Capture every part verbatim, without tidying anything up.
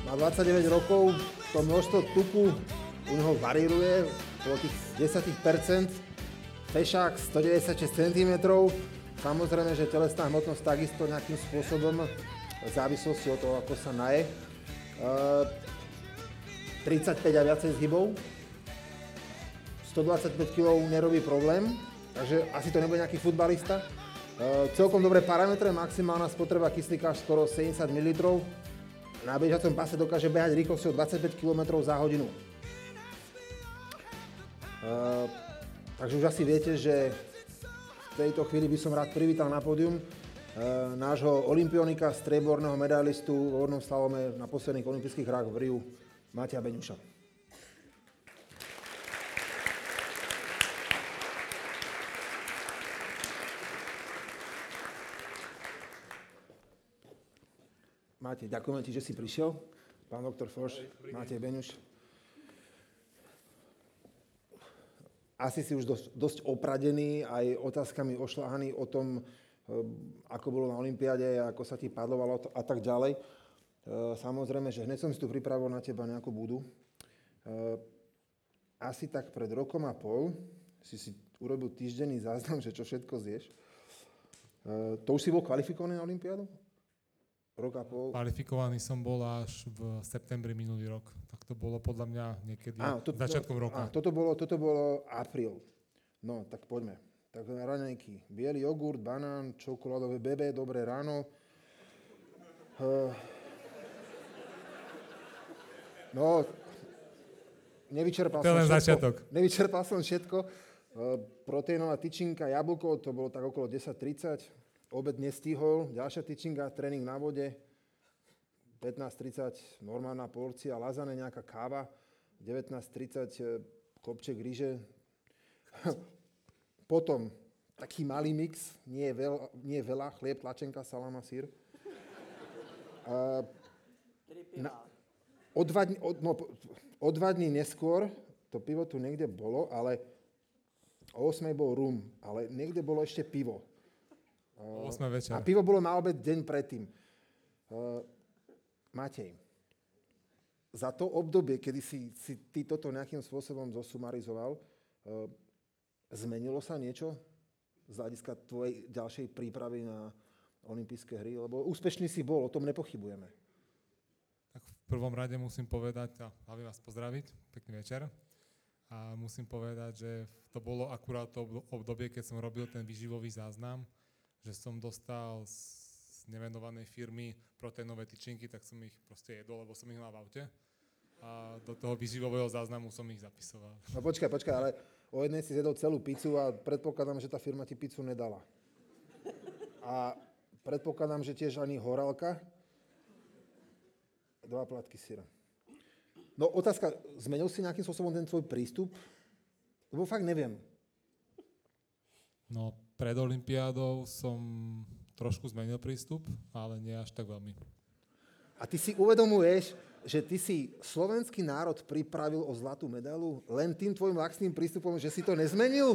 Má dvadsaťdeväť rokov, to množstvo tuku u neho varíruje okolo tých desať percent. Fešák stodeväťdesiatšesť centimetrov. Samozrejme, že telesná hmotnosť takisto nejakým spôsobom v závislosti od toho, ako sa naje. Uh, tridsaťpäť a viacej zhybov. stodvadsaťpäť kilogramov nerobí problém, takže asi to nebude nejaký futbalista. Uh, celkom dobré parametre, maximálna spotreba kyslíka skoro sedemdesiat mililitrov. Na bežacom pase dokáže behať rýchlosťou dvadsaťpäť kilometrov za hodinu. Uh, takže už asi viete, že v tejto chvíli by som rád privítal na pódium uh, nášho olympionika, strieborného medailistu vo vodnom slalome na posledných olympijských hrách v Riu, Mateja Beňuša. Matej, ďakujeme ti, že si prišiel. Pán doktor Foš, Matej Beňuš. Asi si už dosť, dosť opradený, aj otázkami ošľahaný o tom, ako bolo na olympiáde, ako sa ti padlovalo a tak ďalej. Samozrejme, že hneď som si tu pripravil na teba nejakú budu. Asi tak pred rokom a pol si si urobil týždenný záznam, že čo všetko zješ. To už si bol kvalifikovaný na olympiádu? Rok a pol. Kvalifikovaný som bol až v septembri minulý rok. Tak to bolo podľa mňa niekedy á, to, začiatkom to, roka. Á, toto, bolo, toto bolo apríl. No, tak poďme. Tak na raňajky. Bielý jogurt, banán, čokoládové bebe, dobré ráno. Uh, no, nevyčerpal som všetko. Začiatok. Nevyčerpal som všetko. Uh, proteínová tyčinka, jablko, to bolo tak okolo desať tridsať. Obed nestihol, ďalšia tyčinka, tréning na vode, pätnásť tridsať normálna porcia, lazane, nejaká káva, devätnásť tridsať kopček ryže. Potom taký malý mix, nie je veľa, nie je veľa chlieb, tlačenka, salama, syr. Uh, na, o, dva dní, o, no, o dva dní neskôr, to pivo tu niekde bolo, ale o ôsmej bol rum, ale niekde bolo ešte pivo. Uh, a pivo bolo na obed deň predtým. Uh, Matej, za to obdobie, kedy si, si ty toto nejakým spôsobom zosumarizoval, uh, zmenilo sa niečo z hľadiska tvojej ďalšej prípravy na olympijské hry? Lebo úspešný si bol, o tom nepochybujeme. Tak v prvom rade musím povedať, a hlavne vás pozdraviť, pekný večer. A musím povedať, že to bolo akurát to obdobie, keď som robil ten výživový záznam, že som dostal z nemenovanej firmy proteínové tyčinky, tak som ich proste jedol, lebo som ich mal v aute. A do toho výživového záznamu som ich zapisoval. No počkaj, počkaj, ale o jednej si zjedol celú pizzu a predpokladám, že tá firma ti pizzu nedala. A predpokladám, že tiež ani horálka. Dva plátky syra. No otázka, zmenil si nejakým spôsobom ten tvoj prístup? Lebo fakt neviem. No, pred olympiádou som trošku zmenil prístup, ale nie až tak veľmi. A ty si uvedomuješ, že ty si slovenský národ pripravil o zlatú medailu len tým tvojim laxným prístupom, že si to nezmenil?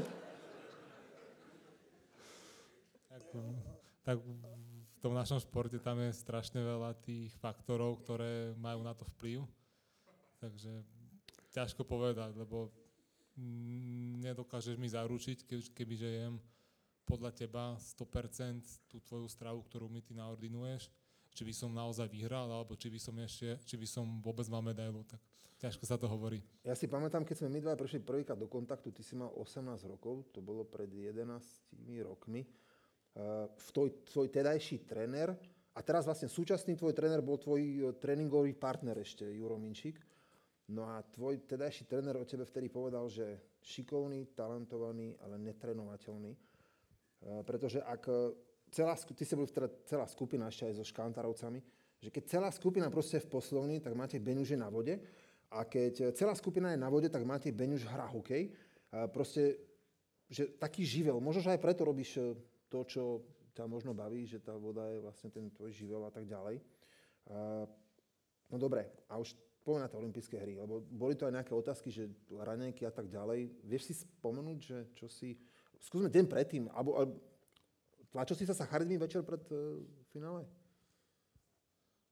Tak, tak v tom našom športe tam je strašne veľa tých faktorov, ktoré majú na to vplyv. Takže ťažko povedať, lebo nedokážeš mi zaručiť, kebyže jem podľa teba sto percent tú tvoju stravu, ktorú mi ty naordinuješ, či by som naozaj vyhral, alebo či by som ešte, či by som vôbec mal medailu, tak ťažko sa to hovorí. Ja si pamätám, keď sme my dva prišli prvýkrát do kontaktu, ty si mal osemnásť rokov, to bolo pred jedenástimi rokmi. Uh, tvoj, tvoj tedajší tréner, a teraz vlastne súčasný tvoj tréner bol tvoj tréningový partner ešte, Juro Minčík. No a tvoj tedajší tréner o tebe vtedy povedal, že šikovný, talentovaný, ale netrénovateľný. Uh, pretože ak celá, ty si bol teda celá skupina ešte aj so Škantarovcami, že keď celá skupina proste je v poslovni, tak Matej Beňuš je na vode. A keď celá skupina je na vode, tak Matej Beňuš hrá hokej. Uh, proste, že taký živel. Možno, že aj preto robíš to, čo ťa možno baví, že tá voda je vlastne ten tvoj živel a tak ďalej. Uh, no dobre, a už poďme na tie olympijské hry, lebo boli to aj nejaké otázky, že raňajky a tak ďalej. Vieš si spomenúť, že čo si... Skúsme deň predtým, alebo, alebo tlačil si sa sacharidmi večer pred uh, finále?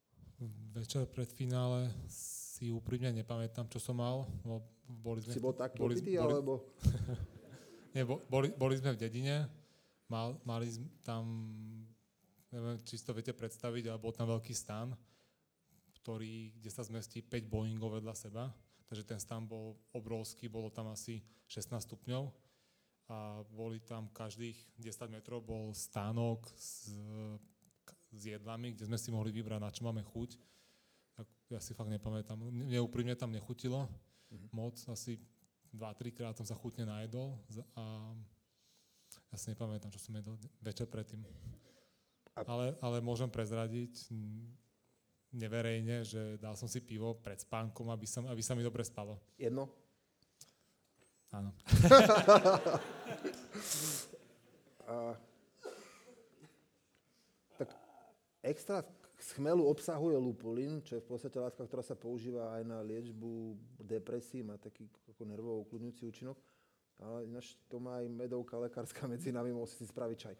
Večer pred finále si úprimne nepamätám, čo som mal. Boli sme, si bol taký boli, opitý, boli, alebo... Nie, boli, boli sme v dedine, mal, mali sme tam, neviem, či si to viete predstaviť, ale bol tam veľký stan, ktorý, kde sa zmestí päť Boeingov vedľa seba. Takže ten stan bol obrovský, bolo tam asi šestnásť stupňov a boli tam každých desať metrov bol stánok s, s jedlami, kde sme si mohli vybrať, na čo máme chuť. Tak ja si fakt nepamätám. Mne úprimne tam nechutilo mm-hmm. moc, asi dva tri krát som sa chutne najedol a ja si nepamätám, čo som jedol večer predtým. Ale, ale môžem prezradiť neverejne, že dal som si pivo pred spánkom, aby, som, aby sa mi dobre spalo. Jedno? Áno. a, tak extra z chmelu obsahuje lupulín, čo je v podstate látka, ktorá sa používa aj na liečbu depresí, má taký ako nervovo ukludňujúci účinok. Ale ináč to má aj medovka lekárska medzi nami, mohol si si spraviť čaj.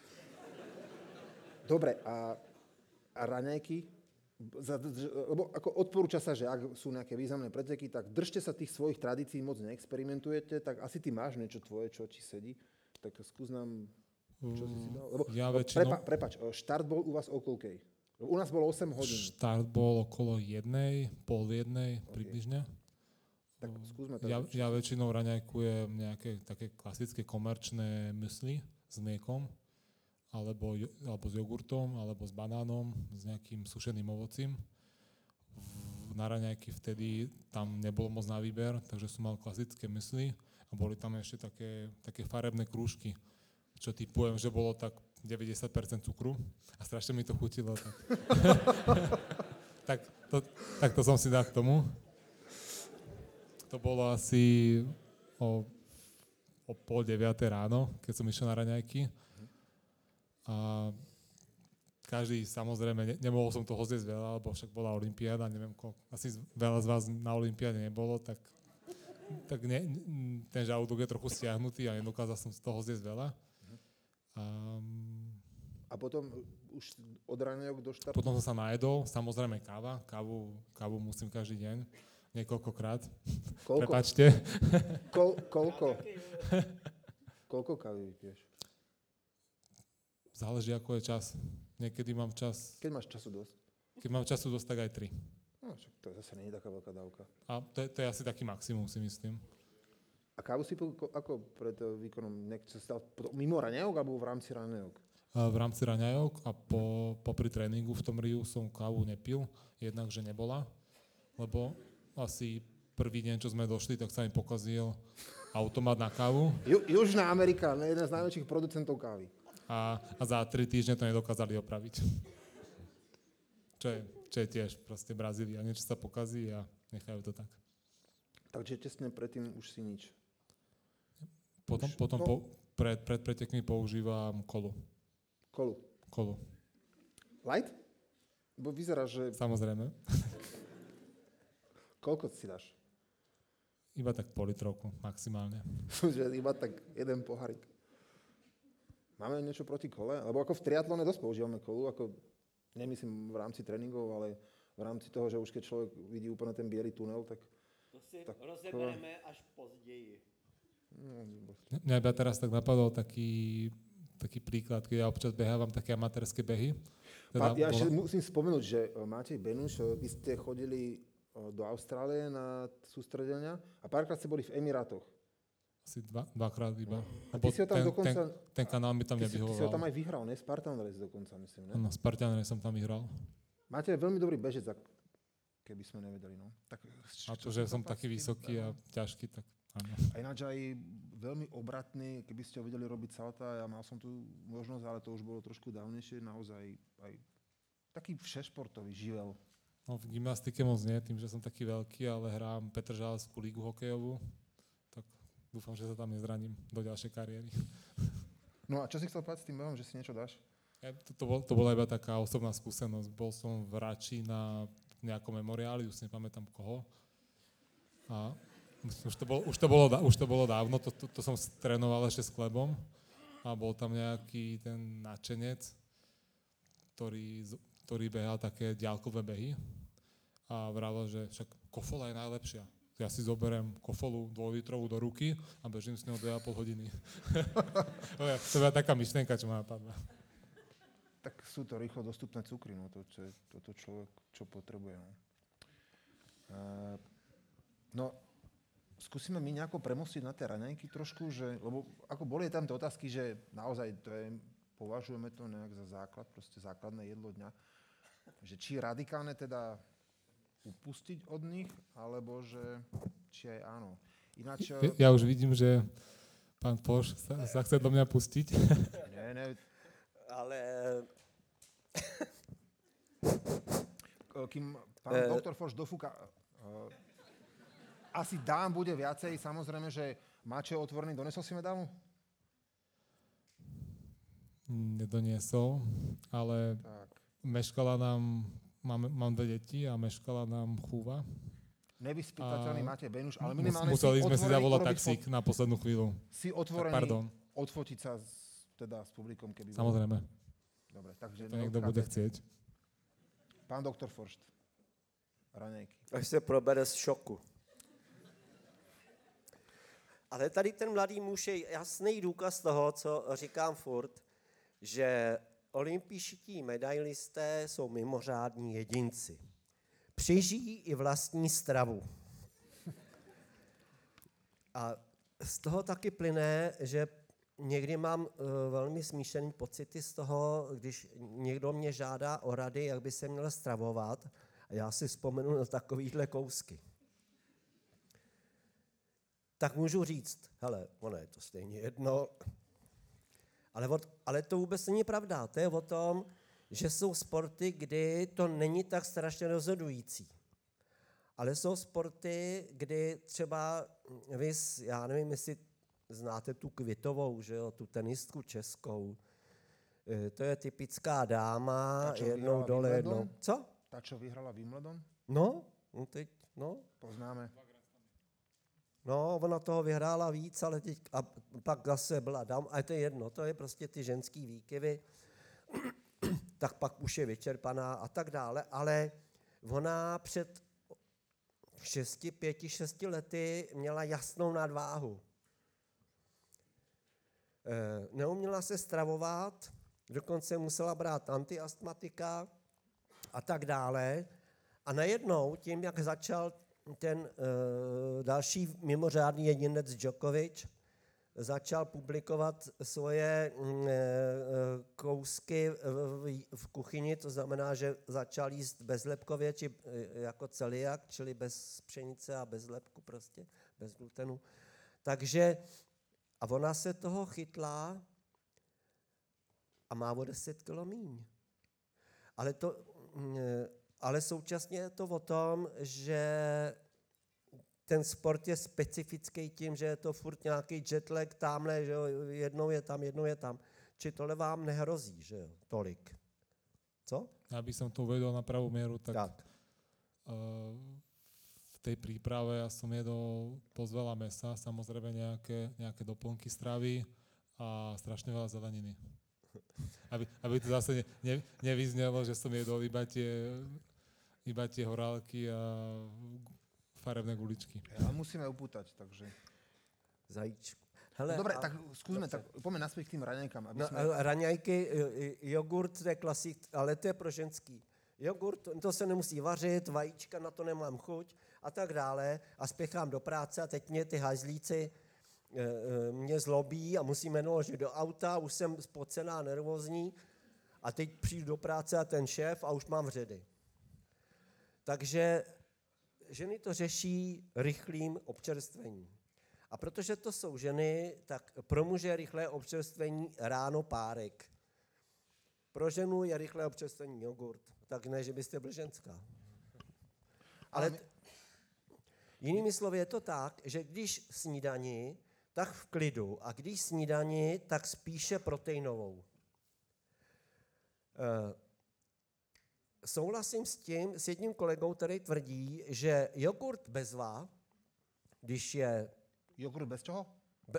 Dobre, a, a raňajky? Lebo ako odporúča sa, že ak sú nejaké významné preteky, tak držte sa tých svojich tradícií, moc neexperimentujete, tak asi ty máš niečo tvoje, čo ti sedí. Tak skús nám, čo si si dal. Lebo, ja lebo väčšinou... prepa, prepač, štart bol u vás o koľkej? U nás bolo osem hodín. Štart bol okolo jednej, pol jednej okay. približne. Tak skúsme to. Ja, ja väčšinou raňajkujem nejaké také klasické komerčné mysli s mliekom, alebo, alebo s jogurtom, alebo s banánom, s nejakým sušeným ovocím. Na raňajky vtedy tam nebolo moc na výber, takže som mal klasické mysli a boli tam ešte také, také farebné krúžky, čo typujem, že bolo tak deväťdesiat percent cukru a strašne mi to chutilo. Tak, tak, to, tak to som si dal k tomu. To bolo asi o, o pol deviate ráno, keď som išiel na raňajky. A každý, samozrejme, ne, nemohol som toho zjesť veľa, lebo však bola olympiáda, neviem, koľko, asi veľa z vás na olympiáde nebolo, tak, tak ne, ten žalúdok je trochu stiahnutý a nedokázal som z toho zjesť veľa. A, a potom už od raňajok do štartu? Potom som sa najedol, samozrejme káva, kávu, kávu musím každý deň, niekoľkokrát. Koľko? Prepáčte. Kol, koľko? Koľko kávy vypiješ? Záleží, ako je čas. Niekedy mám čas... Keď máš času dosť? Keď mám času dosť, tak aj tri. No, však to zase nie je taká veľká dávka. A to je, to je asi taký maximum, si myslím. A kávu si po, ako pred výkonom, čo si dal mimo raňajok alebo v rámci raňajok? V rámci raňajok a po, popri tréningu v tom Riu som kávu nepil, jednak, že nebola, lebo asi prvý deň, čo sme došli, tak sa mi pokazil automat na kávu. Ju, Južná Amerika, jeden z najväčších producentov kávy. A, a za tri týždne to nedokázali opraviť. Čo je, čo je tiež proste Brazília. Niečo sa pokazí a nechajú to tak. Takže tesne predtým už si nič. Potom, už, potom no. po, pred, pred pretekmi používam kolu. Kolu? Kolu. Light? Bo vyzerá, že... Samozrejme. Koľko si dáš? Iba tak pol litrovku, maximálne. Iba tak jeden pohárik. Máme niečo proti kole? Lebo ako v triatlone dosť používame kolu, ako nemyslím v rámci tréningov, ale v rámci toho, že už keď človek vidí úplne ten biely tunel, tak... To si tak rozeberieme až později. No, mňa iba teraz tak napadol taký, taký príklad, keď ja občas behávam také amatérske behy. Teda ja ešte bola... musím spomenúť, že Matej Benuš, vy ste chodili do Austrálie na sústredenia a párkrát ste boli v Emirátoch. Asi dva, dvakrát iba. A ty si ho tam ten, dokonca... Ten, ten kanál mi tam ty nevyhovoval. Ty si ho tam aj vyhral, ne? Spartan Race dokonca, myslím, ne? Áno, Spartan Race som tam vyhral. Máte veľmi dobrý bežec, keby sme nevedeli, no. Tak, a to, že som taký vysoký a ťažký, tak áno. A ináč aj veľmi obratný, keby ste ho vedeli robiť salta, ja mal som tu možnosť, ale to už bolo trošku dávnejšie, naozaj aj taký všešportový živel. No, v gymnastike moc nie, tým, že som taký veľký, ale hrám Petržalskú ligu hokejovú. Dúfam, že sa tam nezraním do ďalšej kariéry. No a čo si chcel povedať s tým behom, že si niečo dáš? Ja, to, to, bol, to bola iba taká osobná skúsenosť. Bol som v Rači na nejakom memoriáli, už si nepamätám koho. A už to bolo, už to bolo, už to bolo dávno, to, to, to som trénoval ešte s Klebom. A bol tam nejaký ten nadšenec, ktorý ktorý behal také ďálkové behy a vralo, že však kofola je najlepšia. Ja si zoberiem kofolu dvojlitrovú do ruky a bežím s ňou dve a pol hodiny. To je taká myšlienka, čo ma napadla. Tak sú to rýchlo dostupné cukry, no to, čo je toto človek, čo potrebuje. No. Uh, no, skúsime my nejako premostiť na tie raňajky trošku, že, lebo ako boli tam tie otázky, že naozaj to je, považujeme to nejak za základ, proste základné jedlo dňa, že či radikálne teda upustiť od nich, alebo že či aj áno. Ináč... Ja už vidím, že pán Poš sa, sa chce do mňa pustiť. Nie, nie. Ale... Kým pán doktor Forš dofúka... Uh, asi dám bude viacej, samozrejme, že máte otvorený, donesol si medálu? Nedoniesol, ale Tak. meškala nám... Mám, mám dve deti a meškala nám chúva. Nevyspytateľný máte Benuš, ale minimálne museli si sme si otvorený zavolať urobiť taxík fot- na poslednú chvíľu. Si otvorený Pardon. odfotiť sa s, teda s publikom, keby... Samozrejme. Dobre, takže... To niekto bude chcieť. Pán doktor Foršt. Raňajky. Až se probere z šoku. Ale tady ten mladý muž je jasný důkaz toho, co říkám furt, že olympijští medailisté jsou mimořádní jedinci. Přižijí i vlastní stravu. A z toho taky plyne, že někdy mám uh, velmi smíšený pocity z toho, když někdo mě žádá o rady, jak by se měl stravovat, a já si vzpomenu na takovýhle kousky. Tak můžu říct, hele, ono je to stejně jedno, ale, od, ale to vůbec není pravda. To je o tom, že jsou sporty, kdy to není tak strašně rozhodující. Ale jsou sporty, kdy třeba vy, já nevím, jestli znáte tu Kvitovou, že jo, tu tenistku českou. To je typická dáma, Ta, jednou dole, jednou. Co? Ta, čo vyhrala Wimbledon? No, no teď, no. Poznáme. No, ona toho vyhrála víc, ale teď, a pak zase byla dám, a to je jedno, to je prostě ty ženský výkyvy, tak pak už je vyčerpaná a tak dále, ale ona před šesti, pěti, šesti lety měla jasnou nadváhu. E, neuměla se stravovat, dokonce musela brát antiastmatika a tak dále. A najednou tím, jak začal ten uh, další mimořádný jedinec Djokovic, začal publikovat svoje uh, kousky v, v kuchyni, to znamená, že začal jíst bezlepkově, či uh, jako celiak, čili bez pšenice a bez lepku prostě, bez glutenu. Takže a ona se toho chytla a má o deset kilo míň. Ale to... Uh, Ale současně je to o tom, že ten sport je specifický tím, že je to furt nějaký jetlag tamhle, že jo, jednou je tam, jednou je tam. Či tohle vám nehrozí, že jo, tolik. Co? Aby som to uvedol na pravú mieru, tak, tak. Uh, v tej príprave ja som jedol dosť veľa mesa, samozrejme nejaké, nejaké doplnky stravy a strašne veľa zeleniny. Aby, aby to zase ne, ne, nevyznelo, že som jedol iba tie, iba tie horálky a farebné guličky. Ja musíme upútať, takže... Zajíčku. Hele, no dobre, a, tak skúsme, tak poďme naspäť k tým raňajkám. Aby no, sme... Raňajky, jogurt, to je klasik, ale to je pro ženský. Jogurt, to se nemusí vařit, vajíčka, na to nemám chuť a tak dále. A spěchám do práce a teď mě ty hajzlíci mě zlobí a musíme naložit do auta, už jsem spocená, nervózní a teď přijdu do práce a ten šéf a už mám vředy. Takže ženy to řeší rychlým občerstvením. A protože to jsou ženy, tak pro muže je rychlé občerstvení ráno párek. Pro ženu je rychlé občerstvení jogurt. Tak ne, že byste byl ženská. Ale t- jinými slovy je to tak, že když snídani, tak v klidu. A když snídani, tak spíše proteinovou. E, souhlasím s tím, s jedním kolegou, který tvrdí, že jogurt bezva, když je... Jogurt bez čoho? Be,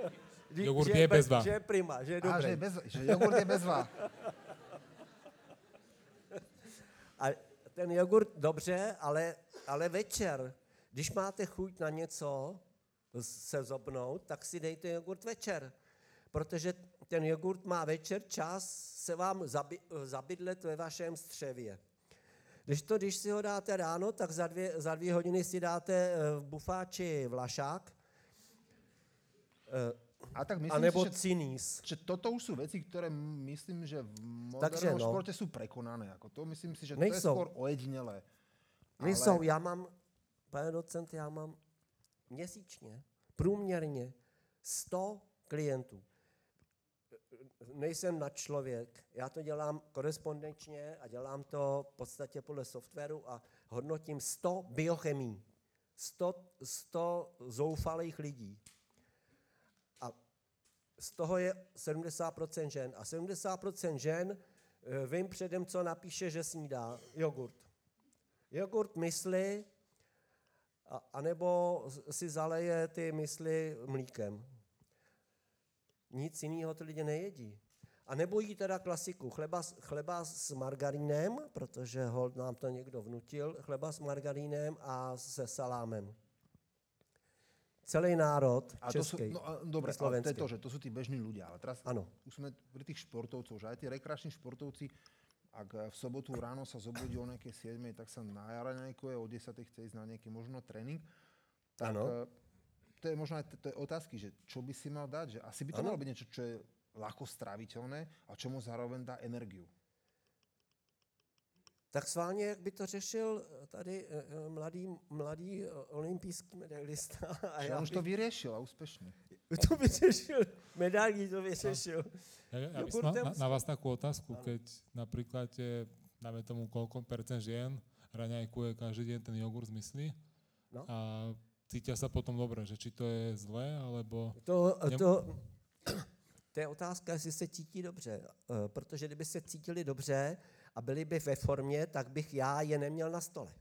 jogurt je bezva. Že je prima, že je dobrý. Á, že, je bez, že jogurt je bezva. ten jogurt dobře, ale, ale večer. Když máte chuť na něco se zobnout, tak si dejte jogurt večer. Protože ten jogurt má večer čas se vám zabi, zabydlet ve vašem střevě. Když to, když si ho dáte ráno, tak za dvě, za dvě hodiny si dáte v bufáči vlašák, a tak myslím a nebo si, že, cinís. že toto už sú veci, ktoré myslím, že v modernom no. športe sú prekonané. Ako to myslím si, že Nejsou. to je skôr ojedinelé. Nejsou, ale... já mám, pane docent, já mám měsíčně, průměrně sto klientů. Nejsem nadčlověk, já to dělám korespondenčně a dělám to v podstatě podle softwaru a hodnotím sto biochemí, sto zoufalých lidí. A z toho je sedmdesát procent žen. A sedmdesát procent žen vím předem, co napíše, že snídá jogurt. Jogurt, mysli, a, anebo si zaleje ty mysli mlíkem. Nic jiného ty lidi nejedí. A nebo jí teda klasiku, chleba, chleba s margarínem, protože hold nám to někdo vnutil, chleba s margarínem a se salámem. Celý národ a český. To sú, no, a, dobre, ale to je to, že to sú tí bežní ľudia. Ale teraz ano. Už sme pri tých športovcoch, že aj tí rekreační športovci, ak v sobotu ráno sa zobudí o nejakej siedmej, tak sa najaraňajkuje, o desiatej chce ísť na nejaký možno tréning. Tak ano. To je možno aj to je otázky, že čo by si mal dať. Že asi by to ano. malo byť niečo, čo je ľahko stráviteľné a čo mu zároveň dá energiu. Tak sválně, jak by to řešil tady mladý, mladý olympijský medailista. A já on už to vyřešil a úspěšně. To vyřešil, medailí to vyřešil. Ja, ja by som na, na vás takú otázku, keď napríklad je, dáme tomu, koľko percent žien raňajkuje každý deň ten jogurt z mysli no. a cítia sa potom dobre, že či to je zlé, alebo... To, to, to je otázka, jestli se cítí dobře, protože kdyby se cítili dobře, a byli by ve formě, tak bych já je neměl na stole.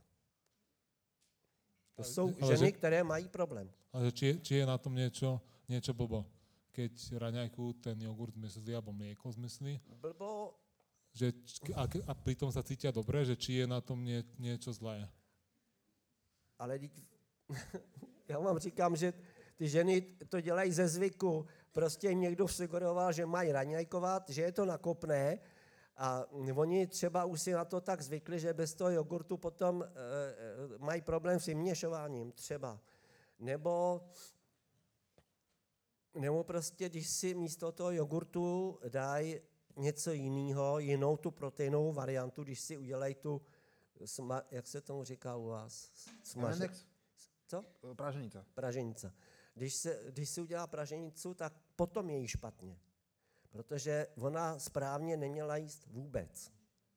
To jsou ale ženy, že, které mají problém. Ale či, či je na tom niečo, niečo blbo? Keď raňajkujú ten jogurt zmyslí, alebo mlieko zmyslí? Blbo. Že, a, a pritom sa cítia dobre, že či je na tom nie, niečo zlé? Ale já vám říkám, že ty ženy to dělají ze zvyku. Prostě jim někdo sugeroval, že mají raňajkovat, že je to nakopné, a oni třeba už si na to tak zvykli, že bez toho jogurtu potom e, e, mají problém s vyměšováním třeba. Nebo, nebo prostě, když si místo toho jogurtu dají něco jiného, jinou tu proteinovou variantu, když si udělají tu, sma, jak se tomu říká u vás? Smaže... Co? Praženica. Praženica. Když, se, když si udělá praženicu, tak potom je jí špatně. Protože ona správně neměla jíst vůbec.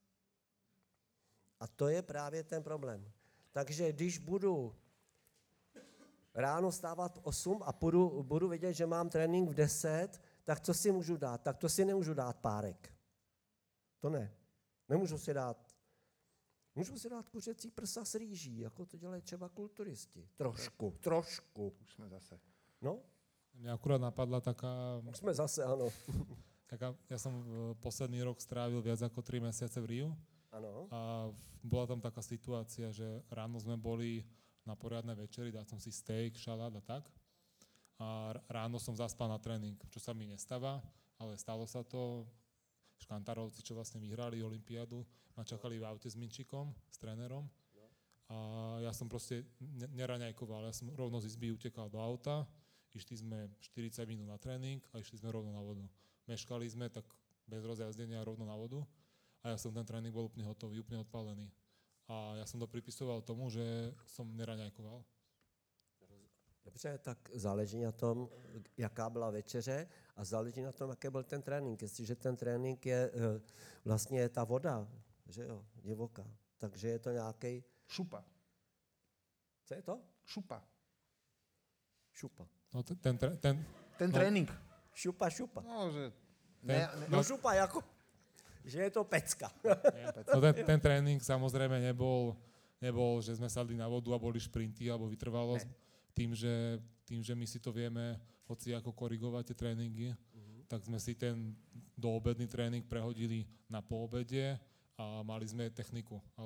A to je právě ten problém. Takže když budu ráno stávat v osm a budu, budu vědět, že mám trénink v deset, tak co si můžu dát? Tak to si nemůžu dát párek. To ne. Nemůžu si dát. Můžu si dát kuřecí prsa s rýží, jako to dělají třeba kulturisti. Trošku, trošku. Už jsme zase. No? Mňa akurát napadla taká... Už sme zase, áno. Taká, ja som posledný rok strávil viac ako tri mesiace v Riu. Áno. A bola tam taká situácia, že ráno sme boli na poriadnej večeri, dal som si steak, šalát a tak. A ráno som zaspal na tréning, čo sa mi nestáva, ale stalo sa to. Škantárovci, čo vlastne vyhrali olympiádu, ma čakali v aute s Minčikom, s trénerom. A ja som proste neraňajkoval, ja som rovno z izby utekal do auta. Išli sme štyridsať minút na tréning a išli sme rovno na vodu. Meškali sme tak bez rozjazdenia rovno na vodu a ja som ten tréning bol úplne hotový, úplne odpálený. A ja som to pripisoval tomu, že som neraňajkoval. Dobře, tak záleží na tom, jaká byla večeře a záleží na tom, jaký byl ten trénink. Jestliže ten trénink je vlastně ta voda, že jo, divoká, takže je to nějaký... Šupa. Co je to? Šupa. Šupa. No ten, ten, ten, ten no, trénink. Šupa, šupa. No, že... Ten, ne, ne, no šupa, jako, že je to pecka. No ten, ten tréning samozrejme nebol, nebol, že sme sadli na vodu a boli šprinty alebo vytrvalosť. Tým že, tým, že my si to vieme hoci ako korigovať tie tréningy, uh-huh. tak sme si ten doobedný tréning prehodili na poobede a mali sme techniku. Ale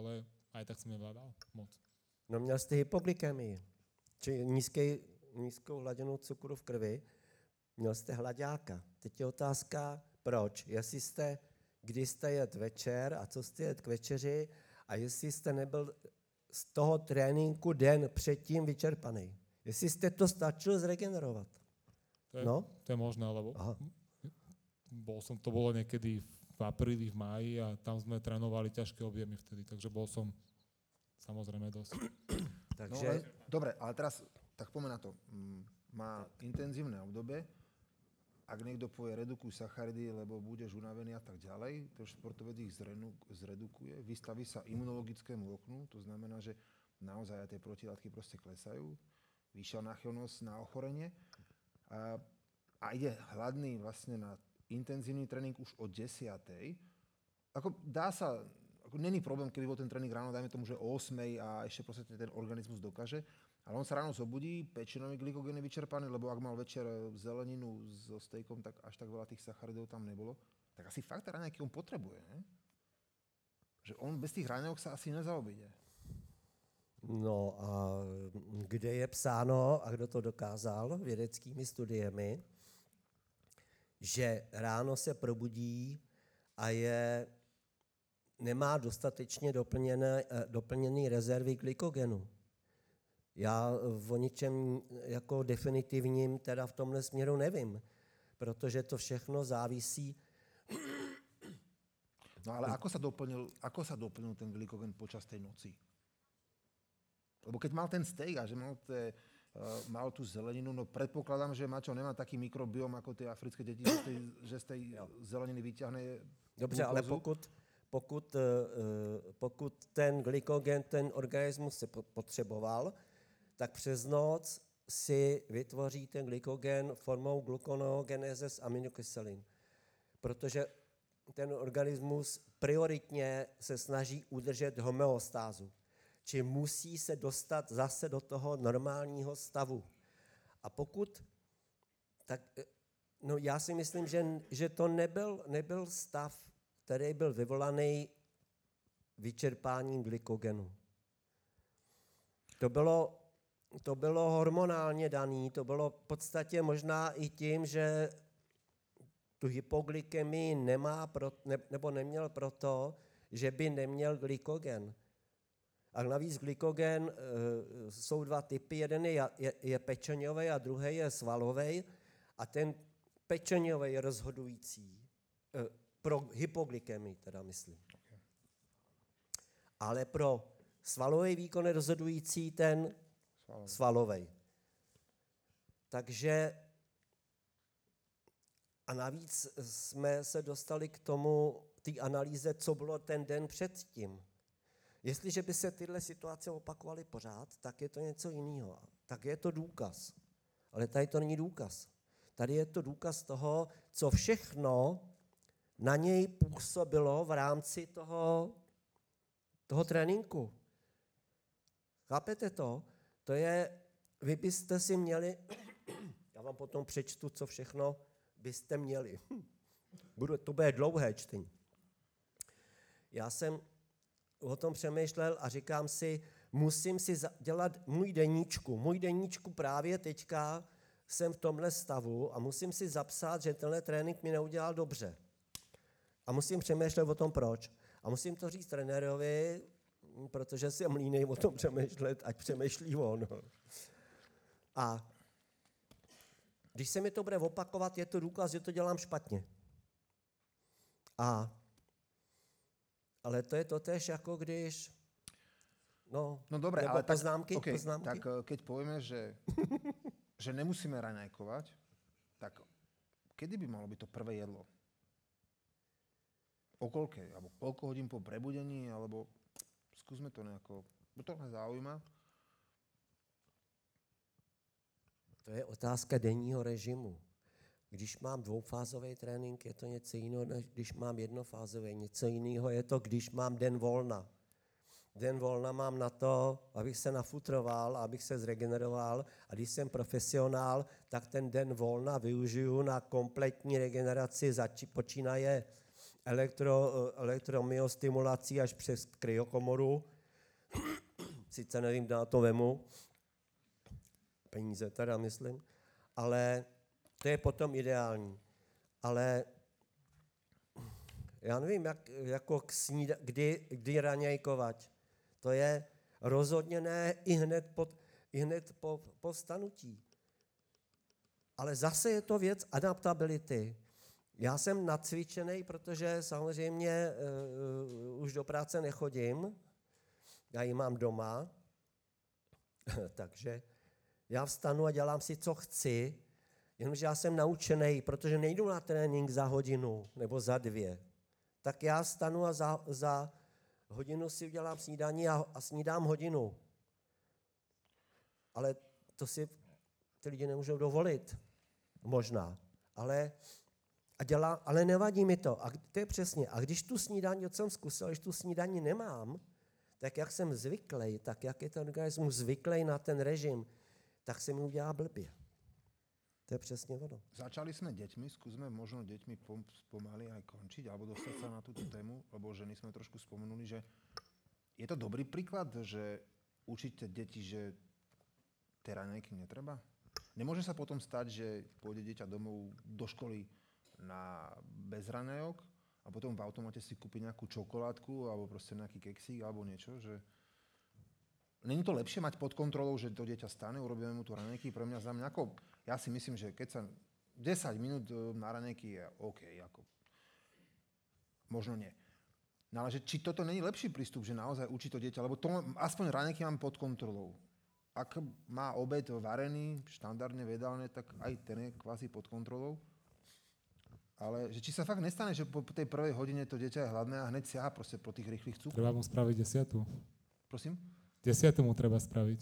aj tak som nevládal moc. No měl jste hypoglykemii, či nízkej, nízkou hladinu cukru v krvi, měl jste hlaďáka. Teď je otázka, proč? Jestli jste, kdy jste jet večer a co jste jet k večeři a jestli jste nebyl z toho tréninku den předtím vyčerpaný. Jestli jste to stačil zregenerovat. To je, no? to je možné, lebo bol som, to bolo niekedy v apríli, v máji a tam sme trénovali ťažké objemy vtedy, takže bol som samozrejme dosť. Takže... No, ale, dobre, ale teraz tak poďme na to. Má intenzívne obdobie, ak niekto povie redukuj sacharidy, lebo budeš unavený a tak ďalej, to športovec ich zredukuje, vystaví sa imunologickému oknu, to znamená, že naozaj tie protilátky proste klesajú, vyššia náchylnosť na ochorenie a, a ide hladný vlastne na intenzívny tréning už od desiatej. Ako dá sa, ako není problém, keby bol ten tréning ráno, dajme tomu, že o ôsmej a ešte proste ten organizmus dokáže, ale on sa ráno zobudí, pečenový glykogén je vyčerpaný, lebo ak mal večer zeleninu so stejkom, tak až tak veľa tých sacharidov tam nebolo. Tak asi fakt raňajky on potrebuje, ne? Že on bez tých raňajok sa asi nezaobíde. No a kde je psáno, a kdo to dokázal vědeckými studiemi, že ráno se probudí a je, nemá dostatečně doplněné, doplněný rezervy glykogenu. Já o ničem jako definitivním teda v tomhle směru nevím, protože to všechno závisí. No ale ako sa doplnil, ako sa doplnil ten glykogen počas tej noci? Lebo keď mal ten steak a že mal, te, uh, mal tú zeleninu, no predpokladám, že Mačo nemá taký mikrobióm ako tie africké deti, že z tej, že z tej zeleniny vyťahne. Dobře, ale pokud, pokud, uh, pokud ten glykogen, ten organismus se potřeboval, tak přes noc si vytvoří ten glykogen formou gluconeogenéze z aminokyselin. Protože ten organismus prioritně se snaží udržet homeostázu. Či musí se dostat zase do toho normálního stavu. A pokud, tak no já si myslím, že, že to nebyl, nebyl stav, který byl vyvolaný vyčerpáním glykogenu. To bylo, to bylo hormonálně daný, to bylo v podstatě možná i tím, že tu hypoglykemii nemá pro, ne, nebo neměl proto, že by neměl glykogen. A navíc glykogen e, jsou dva typy, jeden je, je, je pečeňový a druhý je svalový a ten pečeňový je rozhodující e, pro hypoglykemii, teda myslím. Okay. Ale pro svalový výkon je rozhodující ten svalový. Takže a navíc jsme se dostali k tomu, té analýze, co bylo ten den předtím. Jestliže by se tyhle situace opakovaly pořád, tak je to něco jiného. Tak je to důkaz. Ale tady to není důkaz. Tady je to důkaz toho, co všechno na něj působilo v rámci toho, toho tréninku. Chápete to? To je, vy byste si měli, já vám potom přečtu, co všechno byste měli. Budu, to bude dlouhé čtení. Já jsem o tom přemýšlel a říkám si, musím si dělat můj deníčku. Můj deníčku právě teďka jsem v tomhle stavu a musím si zapsat, že tenhle trénink mi neudělal dobře. A musím přemýšlet o tom, proč. A musím to říct trenérovi, protože jsem línej o tom přemýšlet, ať přemýšlí on. A když se mi to bude opakovat, je to důkaz, že to dělám špatně. A ale to je totéž, jako když... No, no dobre, ale poznámky, tak, okay, poznámky? tak keď povieme, že, že nemusíme raňajkovať, tak kedy by malo byť to prvé jedlo? O koľkej? Alebo koľko hodín po prebudení? Alebo skúsme to nejako... To nás zaujíma. To je otázka denního režimu. Když mám dvoufázový trénink, je to něco jiného, než když mám jednofázový. Něco jiného je to, když mám den volna. Den volna mám na to, abych se nafutroval, abych se zregeneroval. A když jsem profesionál, tak ten den volna využiju na kompletní regeneraci, zači, počínaje elektro, elektromiostimulací až přes kryokomoru, Sice nevím, kde na to vemu, peníze teda myslím, ale to je potom ideální. Ale já nevím, jak, jako k snída, kdy, kdy raňajkovat. To je rozhodně ne i hned, pod, i hned po, po stanutí. Ale zase je to věc adaptability. Já jsem nacvičený, protože samozřejmě uh, už do práce nechodím, já ji mám doma, takže já vstanu a dělám si, co chci, jenomže já jsem naučený, protože nejdu na trénink za hodinu nebo za dvě. Tak já vstanu a za, za hodinu si udělám snídaní a, a snídám hodinu. Ale to si ty lidi nemůžou dovolit. Možná. Ale, a dělá, ale nevadí mi to. A to je přesně. A když tu snídaní, co jsem zkusil, když tu snídaní nemám, tak jak jsem zvyklý, tak jak je ten organismus zvyklý na ten režim, tak se mi udělá blbě. To je přesně ono. Začali sme deťmi, skúsme možno deťmi pomaly aj končiť, alebo dostať sa na túto tému, lebo ženy sme trošku spomenuli, že je to dobrý príklad, že učíte deti, že tie raňajky netreba? Nemôže sa potom stať, že pôjde dieťa domov do školy na bez raňajok a potom v automate si kúpi nejakú čokoládku alebo proste nejaký keksík alebo niečo, že není to lepšie mať pod kontrolou, že to dieťa stane, urobíme mu tu raňajky, pre mňa za mňa ako, ja si myslím, že keď sa desať minút na raňajky je OK, ako možno nie. No ale že, či toto není lepší prístup, že naozaj učí to dieťa, lebo to, aspoň raňajky mám pod kontrolou. Ak má obed varený, štandardne v jedálne, tak aj ten je kvázi pod kontrolou. Ale že či sa fakt nestane, že po tej prvej hodine to dieťa je hladné a hneď siaha proste po tých rýchlych cukroch. Treba mu spraviť desiatu. Prosím? Desiatu mu treba spraviť.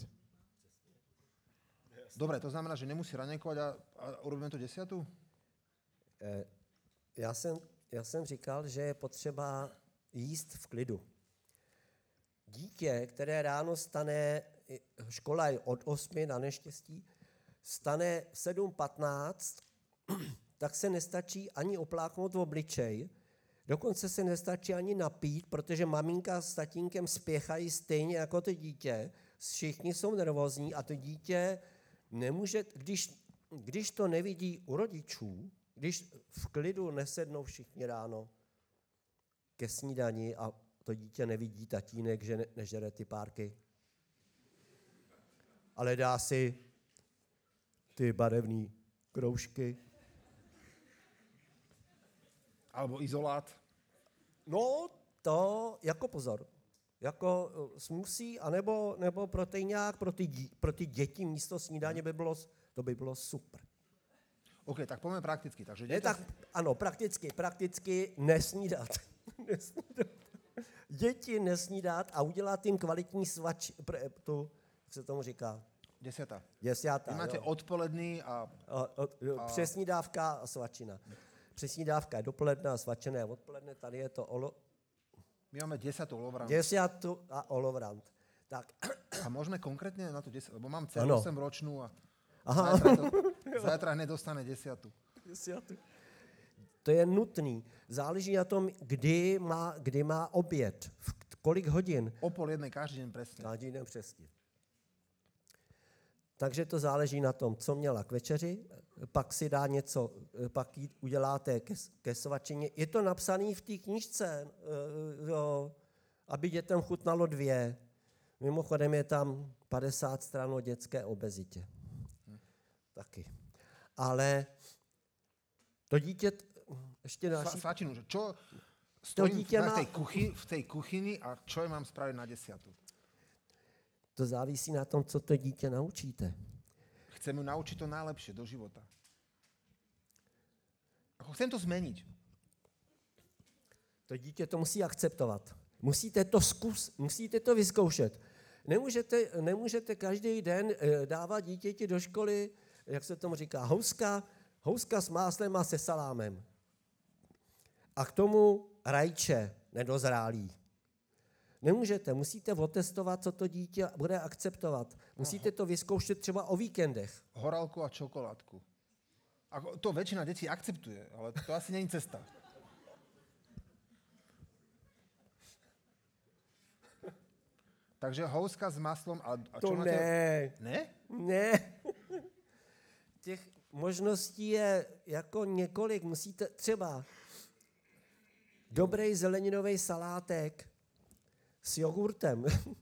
Dobre, to znamená, že nemusí raňajkovať a, a urobíme to desiatu? E, já, jsem, já jsem říkal, že je potřeba jíst v klidu. Dítě, které ráno stane, škola je od osmi na neštěstí, stane v sedm patnáct, tak se nestačí ani opláchnout v obličej, dokonce se nestačí ani napít, protože maminka s tatínkem spěchají stejně jako to dítě, všichni jsou nervózní a to dítě nemůže, když, když to nevidí u rodičů, když v klidu nesednou všichni ráno ke snídani a to dítě nevidí tatínek, že ne, nežere ty párky, ale dá si ty barevné kroužky. Alebo izolát. No, to jako pozor. Jako smusí, anebo nebo proteinák pro ty, dí, pro ty děti místo snídaně by bylo, to by bylo super. OK, tak poďme prakticky. Takže Ne, tak, ano, prakticky, prakticky nesnídat. nesnídat. Děti nesnídat a udělat jim kvalitní svač, tu, jak se tomu říká? Desiata. Desiata, Vy máte jo. odpoledný a... A, a, a... Přesní dávka a svačina. Přesní dávka je dopoledne a svačené odpoledne, tady je to olo... My máme desiatu olovrant. Desiatu a olovrant. Tak. A môžeme konkrétne na to desiatu, lebo mám dceru osemročnú a Aha. zajtra, to, zajtra hneď dostane desiatu. Desiatu. To je nutný. Záleží na tom, kdy má, kdy má oběd, v kolik hodin. O pol jednej každý deň presne. Každý den přesně. Takže to záleží na tom, co měla k večeři, pak si dá něco, pak jí uděláte ke, ke svačině. Je to napsané v té knížce, jo, aby dětem chutnalo dvě. Mimochodem je tam padesát stran o dětské obezitě. Hm. Taky. Ale to dítě, ještě další... Svačinu, že čo stojím dítě v, má... tej kuchy, v tej kuchyni a čo je mám spraviť na desiatu? To závisí na tom, co to dítě naučíte. Chcem ju naučiť to najlepšie do života. Ako chcem to zmeniť. To dítě to musí akceptovat. Musíte to zkus, musíte to vyzkoušet. Nemůžete, nemůžete každý den dávat dítěti do školy, jak se tomu říká, houska, houska s máslem a se salámem. A k tomu rajče nedozrálý. Nemůžete, musíte otestovat, co to dítě bude akceptovat. Musíte to vyzkoušet třeba o víkendech. Horálku a čokoládku. Ako, to väčšina detí akceptuje, ale to asi není cesta. Takže houska s maslom a, a To čo máte? ne. Ne? Ne. Těch možností je jako několik. Musíte třeba dobrý zeleninový salátek s jogurtem,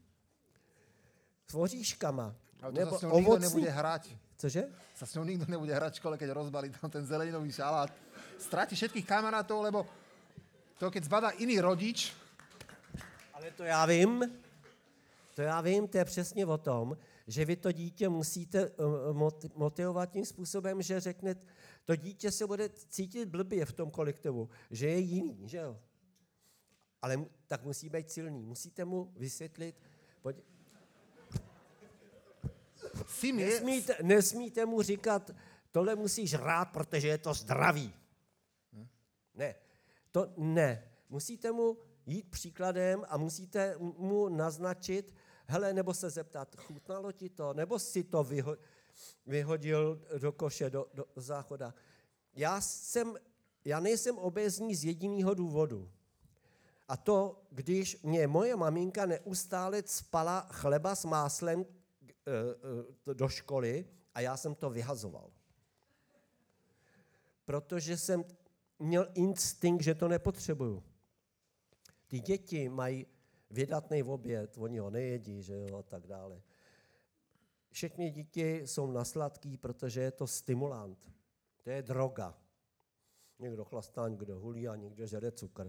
s oříškama, Ale to nebo sa s ňou nikto ovocný. nebude hrať. Cože? Sa s ňou nikto nebude hrať v škole, keď rozbalí tam ten zeleninový šalát. Stráti všetkých kamarátov, lebo to, keď zbadá iný rodič, Ale to já vím, to já vím, to je přesně o tom, že vy to dítě musíte uh, motivovat tím způsobem, že řekne, to dítě se bude cítit blbě v tom kolektivu, že je jiný, že jo? Ale mu- tak musí být silný. Musíte mu vysvětlit, pojď, Sim je... nesmíte, nesmíte mu říkat, tohle musíš rád, protože je to zdravý. Ne, to ne. Musíte mu jít příkladem a musíte mu naznačit, hele, nebo se zeptat, chutnalo ti to, nebo si to vyho- vyhodil do koše, do, do záchoda. Já, jsem, já nejsem obézní z jediného důvodu. A to, když mě moje maminka neustále cpala chleba s máslem e, e, do školy a já jsem to vyhazoval. Protože jsem měl instinkt, že to nepotřebuju. Ty děti mají vydatný oběd, oni ho nejedí, že jo, a tak dále. Všechny děti jsou na sladký, protože je to stimulant. To je droga. Někdo chlastá, někdo hulí a někdo žere cukr.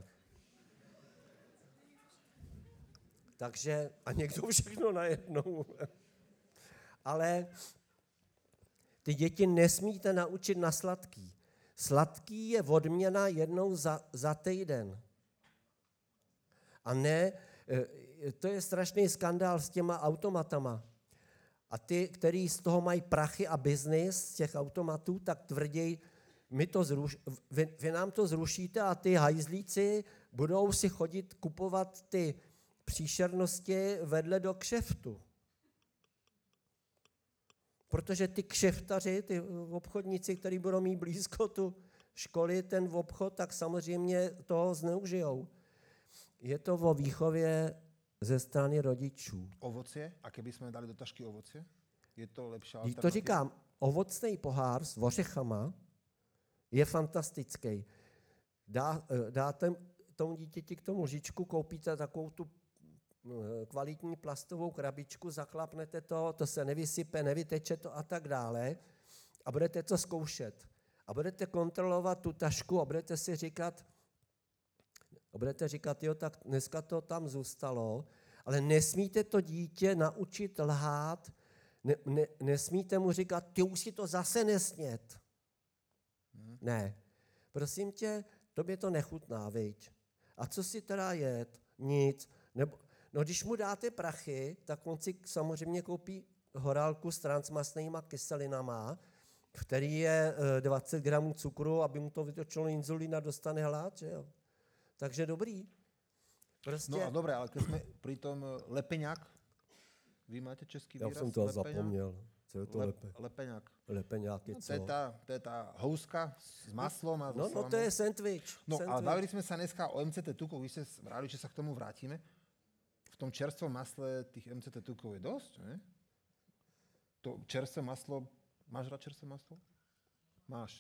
Takže, a někdo všechno najednou. Ale ty děti nesmíte naučit na sladký. Sladký je odměna jednou za, za týden. A ne, to je strašný skandál s těma automatama. A ty, který z toho mají prachy a biznis z těch automatů, tak tvrdí, my to zruš, vy, vy nám to zrušíte a ty hajzlíci budou si chodit kupovat ty příšernosti vedle do kšeftu. Protože ty kšeftaři, ty obchodníci, kteří budou mít blízko tu školy, ten obchod, tak samozřejmě toho zneužijou. Je to o výchově ze strany rodičů. Ovocie? A keby sme dali do tašky ovocie? Je to lepšia Když alternativa? to říkám, ovocný pohár s ořechama je fantastický. Dá, dáte tomu dítěti k tomu lžičku, koupíte takovou tu kvalitní plastovou krabičku, zaklapnete to, to se nevysype, nevyteče to a tak dále a budete to zkoušet. A budete kontrolovat tu tašku a budete si říkat, a budete říkat, jo, tak dneska to tam zůstalo, ale nesmíte to dítě naučit lhát, ne, ne, nesmíte mu říkat, ty už si to zase nesnět. Hmm. Ne. Prosím tě, tobě to nechutná, viď? A co si teda jet? Nic. Nebo, no když mu dáte prachy, tak on si samozřejmě koupí horálku s transmastnýma kyselinama, v který je dvacet gramů cukru, aby mu to vytočilo inzulín a dostane hlad, že jo? Takže dobrý. Prostě... No a dobré, ale keď sme pri tom lepeňák, vy máte český výraz? Já jsem to lepeňák? zapomněl. Co je to Lep, lepe? lepeňák. Lepeňák je No, co? to, je tá, to je tá houska s maslom a so No, no salamou. to je sandwich. No sandwich. ale bavili sme sa dneska o em cé té tukov, vy ste vrali, že sa k tomu vrátime. V tom čerstvom masle tých em cé té tukov je dosť, ne? To čerstvé maslo, máš rád čerstvé maslo? Máš.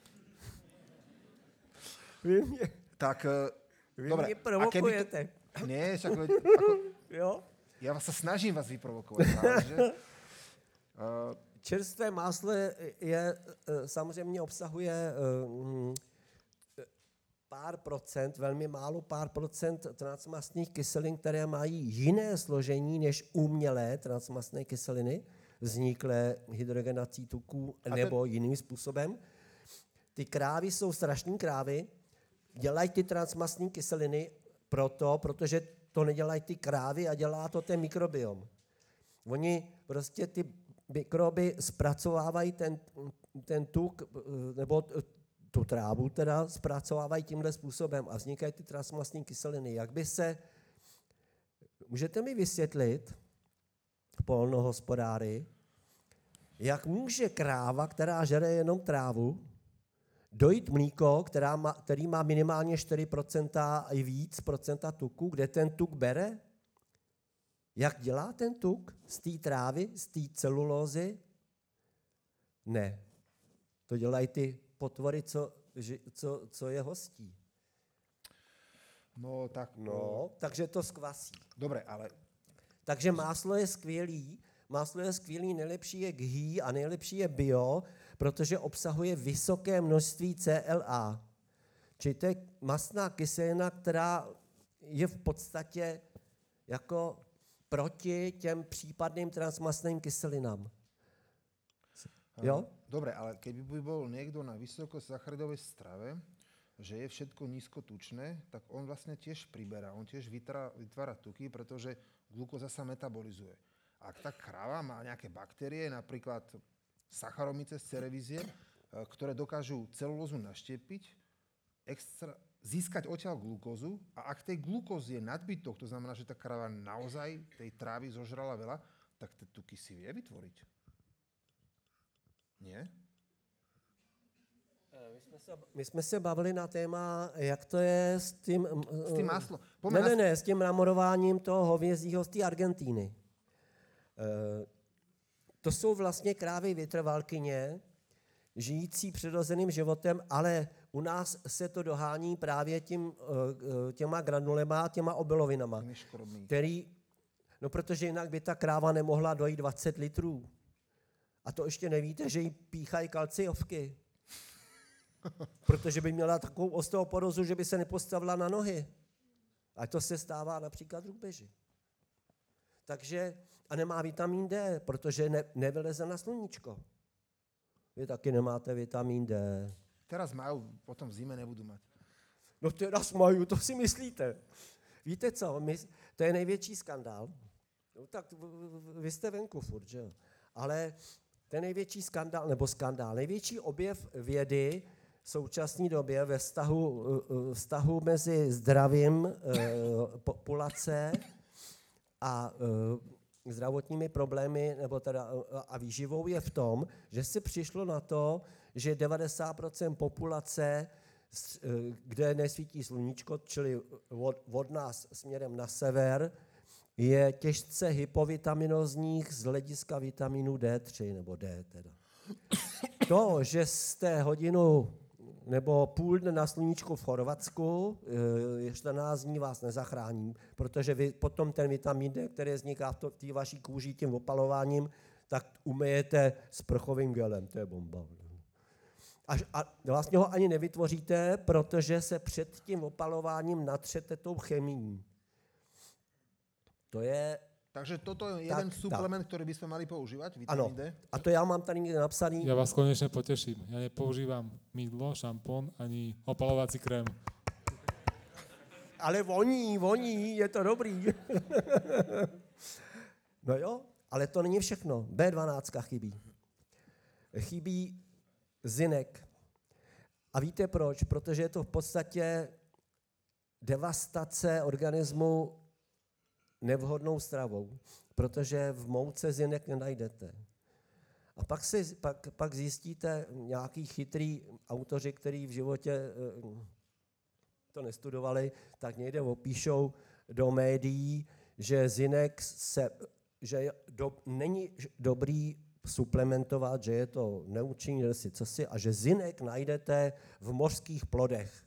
Vy mě, Tak, vy dobre. mě A keby provokujete. to... Nie, však veď, ako, Jo? ja vás sa snažím vás vyprovokovať práve, že? Uh, Čerstvé máslo je, samozřejmě obsahuje pár procent, velmi málo pár procent transmastných kyselin, které mají jiné složení než umělé transmastné kyseliny, vzniklé hydrogenací tuků nebo jiným způsobem. Ty krávy jsou strašní krávy, dělají ty transmastné kyseliny proto, protože to nedělají ty krávy a dělá to ten mikrobiom. Oni prostě ty mikroby zpracovávají ten, ten tuk, nebo tu trávu teda, zpracovávají tímhle způsobem a vznikají ty transmastní kyseliny. Jak by se, můžete mi vysvětlit, polnohospodáři, jak může kráva, která žere jenom trávu, dojít mlíko, která má, který má minimálně čtyři procenta i víc procenta tuku, kde ten tuk bere? Jak dělá ten tuk z té trávy, z té celulózy? Ne. To dělají ty potvory, co, co, co je hostí. No, tak... No, takže to skvasí. Dobre, ale... Takže máslo je skvělý, máslo je skvělý, nejlepší je ghee a nejlepší je bio, protože obsahuje vysoké množství C L A. Čili to je mastná kyselina, která je v podstatě jako proti těm případným transmastným kyselinám. Jo? Dobre, ale keby by bol niekto na vysokosacharidovej strave, že je všetko nízkotučné, tak on vlastne tiež priberá, on tiež vytvára, vytvára tuky, pretože glukóza sa metabolizuje. Ak tá kráva má nejaké baktérie, napríklad Saccharomyces cerevisiae, ktoré dokážu celulózu naštiepiť, extra, získať odtiaľ glukózu a ak tej glukózy je nadbytok, to znamená, že tá kráva naozaj tej trávy zožrala veľa, tak tie tuky si vie vytvoriť. Nie? My jsme, se, my jsme se bavili na téma, jak to je s tím... S tím máslom. Ne, ne, ne, s tím namorováním toho hovězího z té Argentíny. E, to jsou vlastně krávy vytrvalkyně, žijící přirozeným životem, ale u nás se to dohání právě tím, těma granulema, těma obilovinama, který, no protože jinak by ta kráva nemohla dojít dvacet litrů. A to ještě nevíte, že jí píchají kalciovky. Protože by měla takovou osteoporozu, že by se nepostavila na nohy. A to se stává například drůbeži. Takže, a nemá vitamin D, protože ne, nevyleze na sluníčko. Vy taky nemáte vitamin D. Teraz majú, potom v zime nebudú mať. No teraz majú, to si myslíte. Víte co, my, to je největší skandál. No, tak vy jste venku furt, že jo. Ale ten největší skandál, nebo skandál, největší objev vědy v současné době ve vztahu, vztahu mezi zdravím populace a zdravotními problémy nebo teda a výživou je v tom, že se přišlo na to, že devadesát procent populace, kde nesvítí sluníčko, čili od, od nás směrem na sever, je těžce hypovitaminózních z hlediska vitamínu D tři, nebo D teda. To, že jste hodinu nebo půl dne na sluníčku v Chorvatsku, čtrnáct dní vás nezachrání, protože vy potom ten vitamin D, který vzniká v té vaší kůži tím opalováním, tak umyjete s prchovým gelem, to je bomba. Až, a vlastně ho ani nevytvoříte, protože se před tím opalováním natřete tou chemií. To je... Takže toto je jeden tak, suplement, tak. ktorý by sme mali používať, vitamin ano. D? A to já mám tady někde napsaný. Ja vás konečne poteším. Ja nepoužívam mydlo, šampón, ani opalovací krém. Ale voní, voní, je to dobrý. No jo, ale to není všechno. bé dvanáct chybí. Chybí zinek. A víte proč? Protože je to v podstatě devastace organismu nevhodnou stravou, protože v mouce zinek nenajdete. A pak, si, pak, pak zjistíte nějaký chytrý autoři, kteří v životě to nestudovali, tak někde opíšou do médií, že zinek se, že do, není dobrý suplementovat, že je to neúčinný, že si cosi, a že zinek najdete v mořských plodech.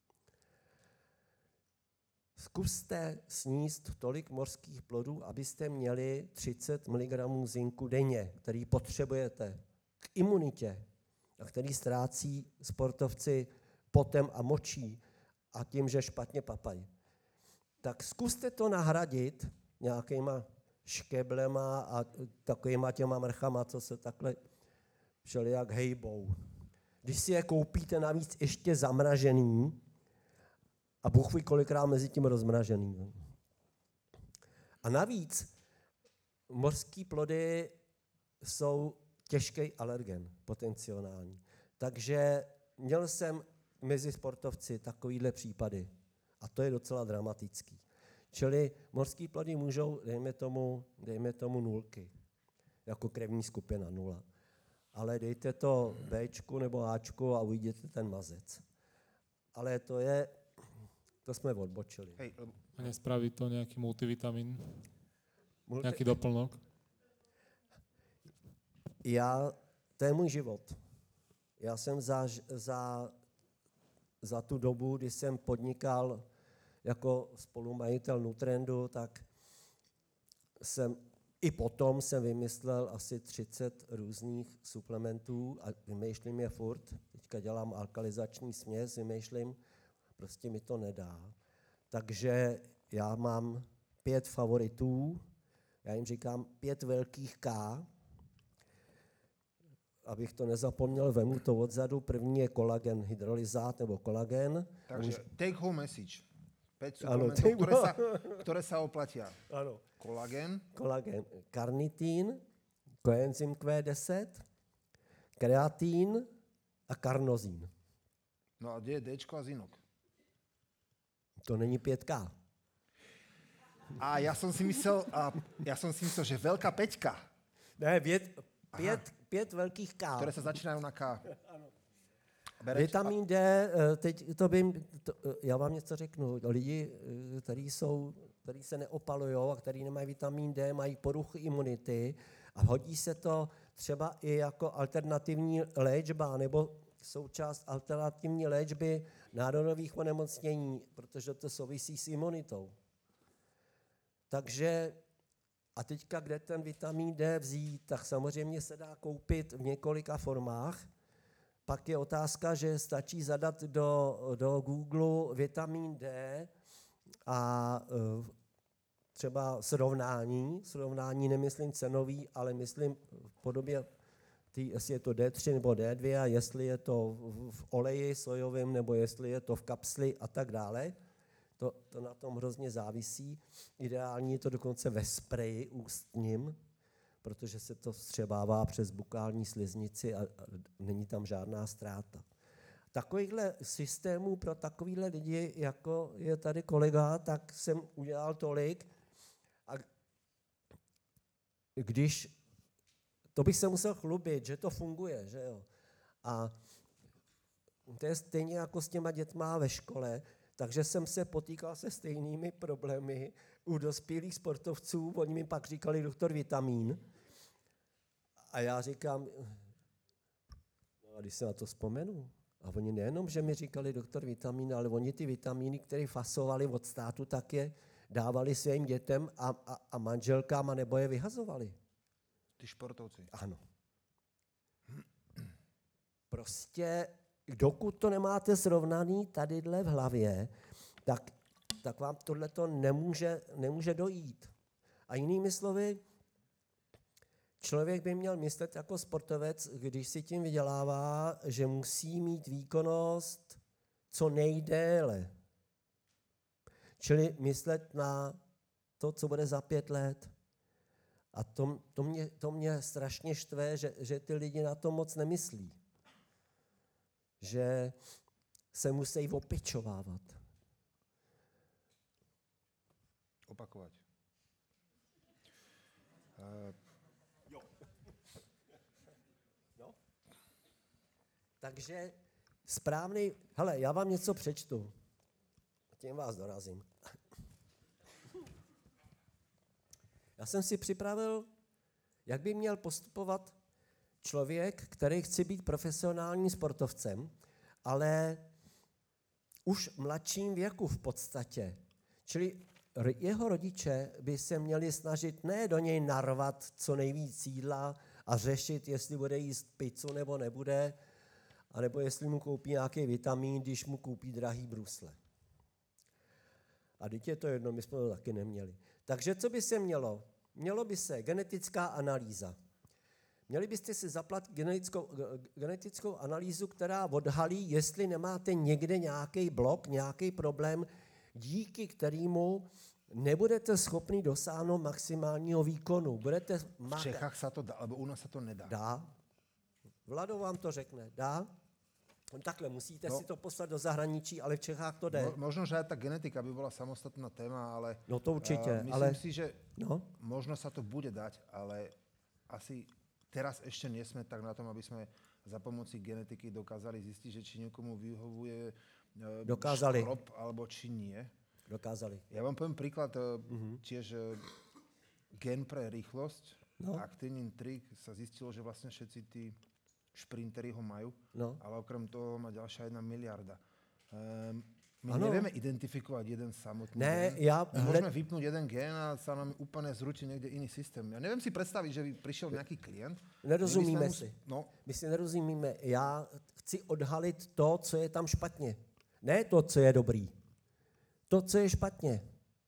Zkuste sníst tolik mořských plodů, abyste měli třicet miligramů zinku denně, který potřebujete k imunitě a který ztrácí sportovci potem a močí a tím, že špatně papají. Tak zkuste to nahradit nějakýma škeblema a takovýma těma mrchama, co se takhle všelijak hejbou. Když si je koupíte navíc ještě zamražený, a Bůh ví, kolikrát mezi tím rozmražený. A navíc mořský plody jsou těžký alergen, potenciální. Takže měl jsem mezi sportovci takovýhle případy. A to je docela dramatický. Čili mořský plody můžou, dejme tomu, dejme tomu nulky, jako krevní skupina nula. Ale dejte to Bčku nebo Ačku a uvidíte ten mazec. Ale to je... To jsme odbočili. Hej, A nespraví to nejaký multivitamín? Nejaký doplnok? Já, to je můj život. Já jsem za, za, za tu dobu, kdy jsem podnikal jako spolumajitel Nutrendu, tak jsem i potom jsem vymyslel asi třicet různých suplementů a vymýšlím je furt. Teďka dělám alkalizační směs, vymýšlím, prostě mi to nedá. Takže já mám pět favoritů, já jim říkám pět velkých K, abych to nezapomněl, vemu to odzadu. První je kolagen hydrolyzát nebo kolagen. Takže Může... take home message. päť Ano, suplementov, ktoré sa, ktoré sa oplatia. Ano. Kolagen. Kolagen, karnitín, koenzym Q deset, kreatín a karnozín. No a kde je Dčko a zinok? To není pět K. A ja som si myslel, a ja som si myslel, že veľká peťka, Ne, pět, pět, pět velkých K. ktoré sa začínajú na K. Vitamin D, teď to bym, to, já vám něco řeknu, lidi, kteří jsou, kteří se neopalujou a kteří nemají vitamin D, mají poruchy imunity a hodí se to třeba i jako alternativní léčba nebo součást alternativní léčby nádorových onemocnění, protože to souvisí s imunitou. Takže a teďka, kde ten vitamin D vzít, tak samozřejmě se dá koupit v několika formách. Pak je otázka, že stačí zadat do, do Google vitamin D a uh, třeba srovnání, srovnání nemyslím cenový, ale myslím v podobě, tý, jestli je to D tři nebo D dva, jestli je to v, v oleji sojovém nebo jestli je to v kapsli a tak dále. To, to na tom hrozně závisí. Ideální je to dokonce ve spreji ústním, protože se to vstřebává přes bukální sliznici a, a není tam žádná ztráta. Takovýchhle systémů pro takovýhle lidi, jako je tady kolega, tak jsem udělal tolik. A když, to bych se musel chlubit, že to funguje, že jo. A to je stejně jako s těma dětma ve škole, takže jsem se potýkal se stejnými problémy u dospělých sportovců, oni mi pak říkali doktor Vitamín. A já říkám, no a když se na to vzpomenu, a oni nejenom, že mi říkali doktor Vitamín, ale oni ty vitamíny, které fasovali od státu, tak je dávali svým dětem a, a, a manželkám a nebo je vyhazovali. Ty športovci. Ano. Prostě dokud to nemáte srovnaný tadyhle v hlavě, tak, tak vám tohleto nemůže, nemůže dojít. A jinými slovy, člověk by měl myslet jako sportovec, když si tím vydělává, že musí mít výkonnost co nejdéle. Čili myslet na to, co bude za pět let. A to, to, mě, to mě strašně štve, že, že ty lidi na to moc nemyslí. Že se musí opičovávat. Opakovat. Uh, jo. no. Takže správný, hele, já vám něco přečtu. Tím vás dorazím. Já jsem si připravil, jak by měl postupovat člověk, který chce být profesionálním sportovcem, ale už v mladším věku v podstatě. Čili jeho rodiče by se měli snažit ne do něj narvat co nejvíc jídla a řešit, jestli bude jíst pizzu nebo nebude, anebo jestli mu koupí nějaký vitamin, když mu koupí drahý brusle. A dítě to jedno, my jsme to taky neměli. Takže co by se mělo? Mělo by se genetická analýza. Měli byste si zaplatit genetickou, genetickou analýzu, která odhalí, jestli nemáte někde nějaký blok, nějaký problém, díky kterému nebudete schopni dosáhnout maximálního výkonu. Budete v Čechách sa to dá, alebo u nás sa to nedá. Dá. Vlado vám to řekne. Dá. Takhle, musíte no, si to poslat do zahraničí, ale v Čechách to jde. Mo, možno, že aj tá genetika by bola samostatná téma, ale... No to určitě, uh, myslím ale... si, že no? možno sa to bude dať, ale asi teraz ešte nie sme tak na tom, aby sme za pomoci genetiky dokázali zistiť, že či niekomu vyhovuje uh, dokázali. škrob, alebo či nie. Dokázali. Ja vám poviem príklad uh, uh-huh. tiež uh, gen pre rýchlosť, No. Actinin tri sa zistilo, že vlastne všetci tí šprinteri ho majú, No. ale okrem toho má ďalšia jedna miliarda. Um, my ano. nevieme identifikovať jeden samotný Ne, gen. já My hled- môžeme vypnúť jeden gen a sa nám úplne zrúti niekde iný systém. Ja neviem si predstaviť, že by prišiel nejaký klient. Nerozumíme kdyby sme si. mus- No, My si nerozumíme. Já chci odhalit to, co je tam špatně. Ne to, co je dobrý. To, co je špatně.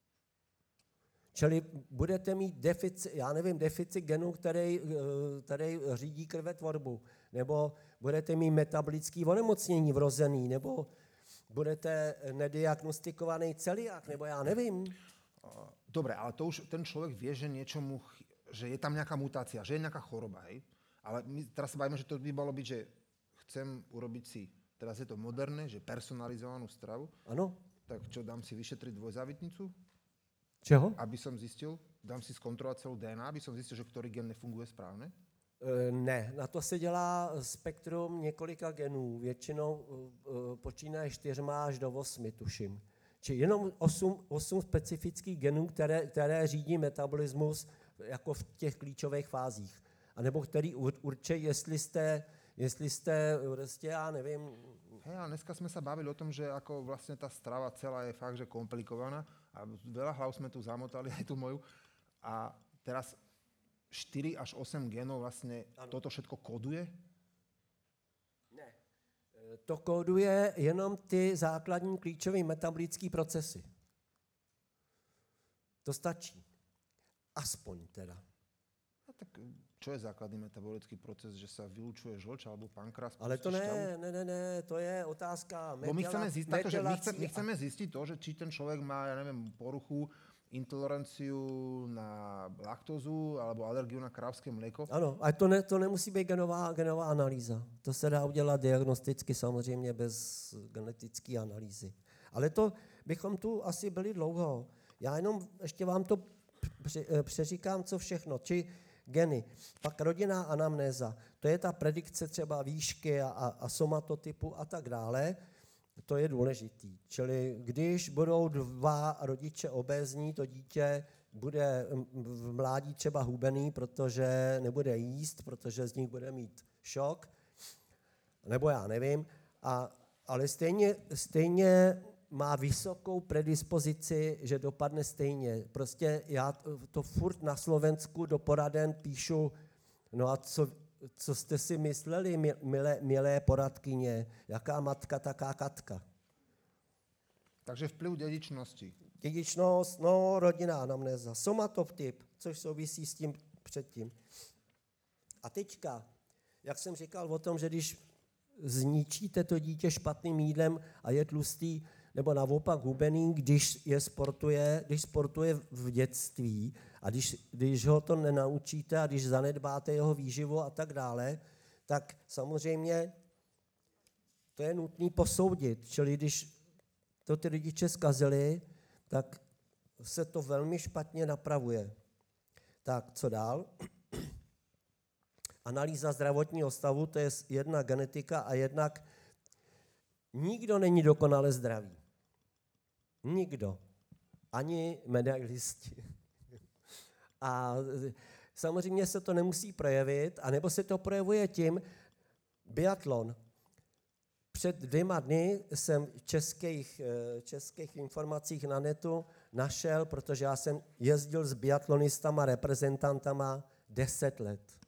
Čili budete mít deficit, já nevím, deficit genu, který, eh, který řídí krvetvorbu, nebo budete mít metabolické onemocnění vrozený, nebo budete nediagnostikovaný celiák, nebo já nevím. dobre, ale to už ten človek vie, že niečomu, ch- že je tam nejaká mutácia, že je nejaká choroba, hej? Ale my teraz sa bavíme, že to by malo byť, že chcem urobiť si, teraz je to moderné, že personalizovanú stravu, Ano? tak čo, dám si vyšetriť dvojzávitnicu, Čeho? aby som zistil, dám si skontrolovať celú dé en á, aby som zistil, že ktorý gen nefunguje správne? E, Ne, na to se dělá spektrum několika genů, většinou e, e, počínaje čtyřma až do osmi, tuším. Či jenom osm, osm specifických genů, které, které řídí metabolismus jako v těch klíčových fázích. A nebo který ur, určí, jestli jste, jestli jste, prostě, já nevím, Hej, a dneska sme sa bavili o tom, že ako vlastne tá strava celá je fakt, že komplikovaná a veľa hlav sme tu zamotali, aj tu moju. A teraz štyri až osem genov vlastne ano. toto všetko koduje? ne. E, To kóduje jenom ty základní klíčové metabolické procesy. To stačí. Aspoň teda. A tak čo je základný metabolický proces, že sa vylučuje žlč alebo pankrás? Ale to pustí šťavu? ne, ne, ne, ne, to je otázka Bo my chceme, zistiť, takto, že my, chceme, my metelací chceme zistiť to, že či ten človek má, ja neviem, poruchu, intoleranciu na laktózu alebo alergiu na krávské mlieko. Ano, ale to, ne, to nemusí být genová, genová analýza. To se dá udělat diagnosticky samozřejmě bez genetické analýzy. Ale to bychom tu asi byli dlouho. Já jenom ještě vám to pře, přeříkám, co všechno. Či geny, pak rodinná anamnéza. To je ta predikce třeba výšky a, a, a somatotypu a tak dále. To je důležitý. Čili když budou dva rodiče obézní, to dítě bude v mládí třeba hubený, protože nebude jíst, protože z nich bude mít šok, nebo já nevím, a, ale stejně, stejně má vysokou predispozici, že dopadne stejně. Prostě já to furt na Slovensku do poraden píšu, no a co, co jste si mysleli, milé, milé poradkyně, jaká matka, taká Katka. Takže vplyv dedičnosti. Dědičnost, no, rodinná anamnéza, somatotyp, což souvisí s tím předtím. A teďka, jak jsem říkal o tom, že když zničíte to dítě špatným jídlem a je tlustý, nebo naopak hubený, když je sportuje, když sportuje v dětství a když, když ho to nenaučíte a když zanedbáte jeho výživu a tak dále, tak samozřejmě to je nutné posoudit. Čili když to ty rodiče zkazili, tak se to velmi špatně napravuje. Tak, co dál? Analýza zdravotního stavu, to je jedna genetika a jednak nikdo není dokonale zdravý. Nikdo. Ani medailisti. A samozřejmě se to nemusí projevit, anebo se to projevuje tím, biatlon. Před dvěma dny jsem v českých, českých informacích na netu našel, protože já jsem jezdil s biatlonistama, reprezentantama deset let.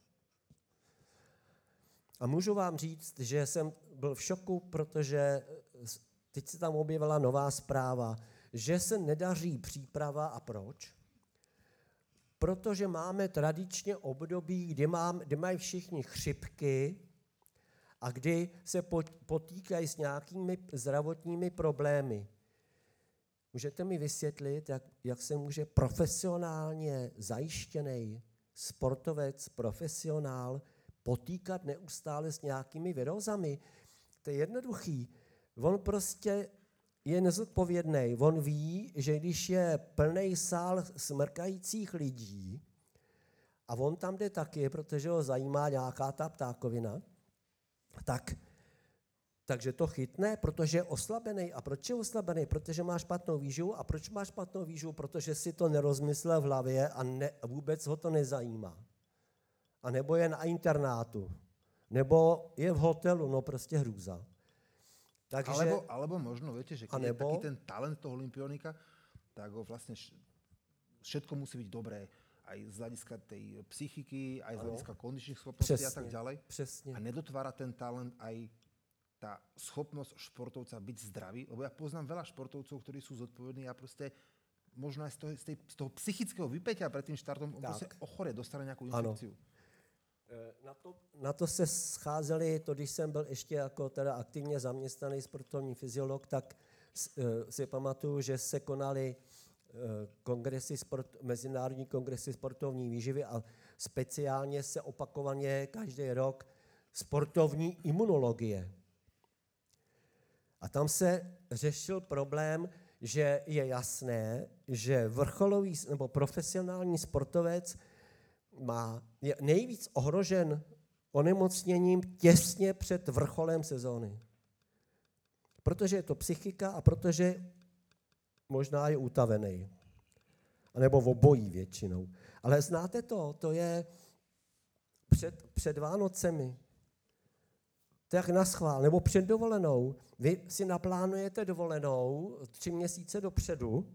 A můžu vám říct, že jsem byl v šoku, protože teď se tam objevila nová zpráva, že se nedaří příprava. A proč? Protože máme tradičně období, kdy, mám, kdy mají všichni chřipky a kdy se potýkají s nějakými zdravotními problémy. Můžete mi vysvětlit, jak, jak se může profesionálně zajištěný sportovec, profesionál, potýkat neustále s nějakými virózami? To je jednoduchý. On prostě je nezodpovědný. On ví, že když je plný sál smrkajících lidí, a on tam jde taky, protože ho zajímá nějaká ta ptákovina, tak Takže to chytne, protože je oslabený. A proč je oslabený? Protože má špatnou výživu. A proč má špatnou výživu? Protože si to nerozmyslel v hlavě a ne, vůbec ho to nezajímá. A nebo je na internátu. Nebo je v hotelu, no prostě hrůza. Takže, alebo, alebo možno, viete, že keď nebo, je taký ten talent toho olympionika, tak ho vlastne všetko musí byť dobré. Aj z hľadiska tej psychiky, aj z hľadiska kondičných schopností přesně, a tak ďalej. Přesně. A nedotvára ten talent aj tá schopnosť športovca byť zdravý, lebo ja poznám veľa športovcov, ktorí sú zodpovední a proste možno aj z toho, z tej, z toho psychického vypätia pred tým štartom on proste ochore, dostane nejakú infekciu. Na to, na to se scházeli, to když jsem byl ještě jako teda aktivně zaměstnaný sportovní fyziolog, tak uh, si pamatuju, že se konaly uh, kongresy sport, mezinárodní kongresy sportovní výživy a speciálně se opakovaně každý rok sportovní imunologie. A tam se řešil problém, že je jasné, že vrcholový nebo profesionální sportovec má, je nejvíc ohrožen onemocněním těsně před vrcholem sezóny. Protože je to psychika a protože možná je utavený. A nebo v obojí většinou. Ale znáte to, to je před, před Vánocemi. To je jak naschvál, nebo před dovolenou. Vy si naplánujete dovolenou tři měsíce dopředu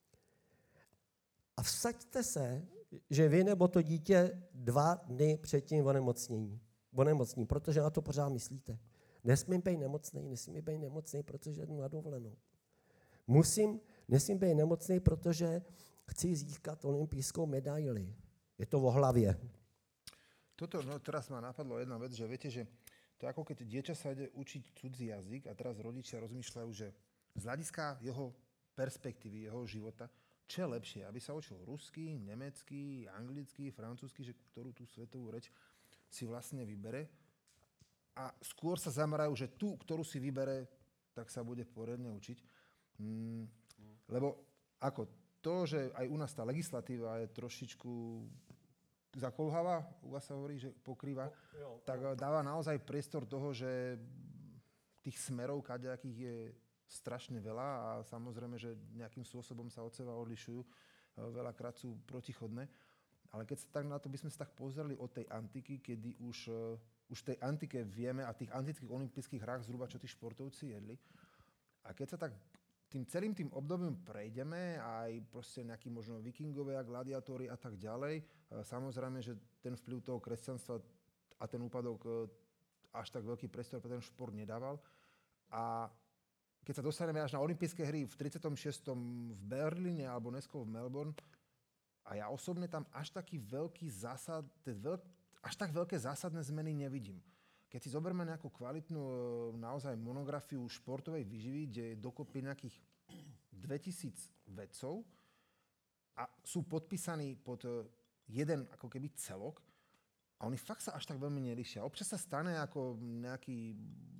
a vsaďte se, že vy nebo to dítě dva dny předtím onemocnění. Onemocní, protože na to pořád myslíte. Nesmím být nemocný, nesmím být nemocný, protože jdu na dovolenou. Musím, nesmím být nemocný, protože chci získat olympijskou medaili. Je to o hlavě. Toto, no teraz ma napadlo jedna vec, že viete, že to je ako keď dieťa sa ide učiť cudzí jazyk a teraz rodičia rozmýšľajú, že z hľadiska jeho perspektívy, jeho života, čo je lepšie, aby sa učil rusky, nemecký, anglický, francúzsky, že ktorú tú svetovú reč si vlastne vybere. A skôr sa zamerajú, že tú, ktorú si vybere, tak sa bude poriadne učiť. Hmm, lebo ako to, že aj u nás tá legislatíva je trošičku zakolháva, u vás sa hovorí, že pokrýva, no, jo, tak jo. Dáva naozaj priestor toho, že tých smerov kadejakých je strašne veľa a samozrejme, že nejakým spôsobom sa od seba odlišujú. Veľakrát sú protichodné. Ale keď sa tak na to by sme sa tak pozreli od tej antiky, kedy už, už v tej antike vieme a tých antických olympijských hrách zhruba, čo tí športovci jedli. A keď sa tak tým celým tým obdobím prejdeme, aj proste nejakí možno vikingovia, gladiátori a tak ďalej. Samozrejme, že ten vplyv toho kresťanstva a ten úpadok až tak veľký priestor pre ten šport nedával. A keď sa dostaneme až na olympijské hry v tridsiatom šiestom v Berlíne alebo neskôr v Melbourne, a ja osobne tam až taký veľký zásad, veľk, až tak veľké zásadné zmeny nevidím. Keď si zoberme nejakú kvalitnú naozaj monografiu športovej výživy, kde je dokopy nejakých dvetisíc vedcov a sú podpísaní pod jeden ako keby celok a oni fakt sa až tak veľmi nelišia. Občas sa stane ako nejaký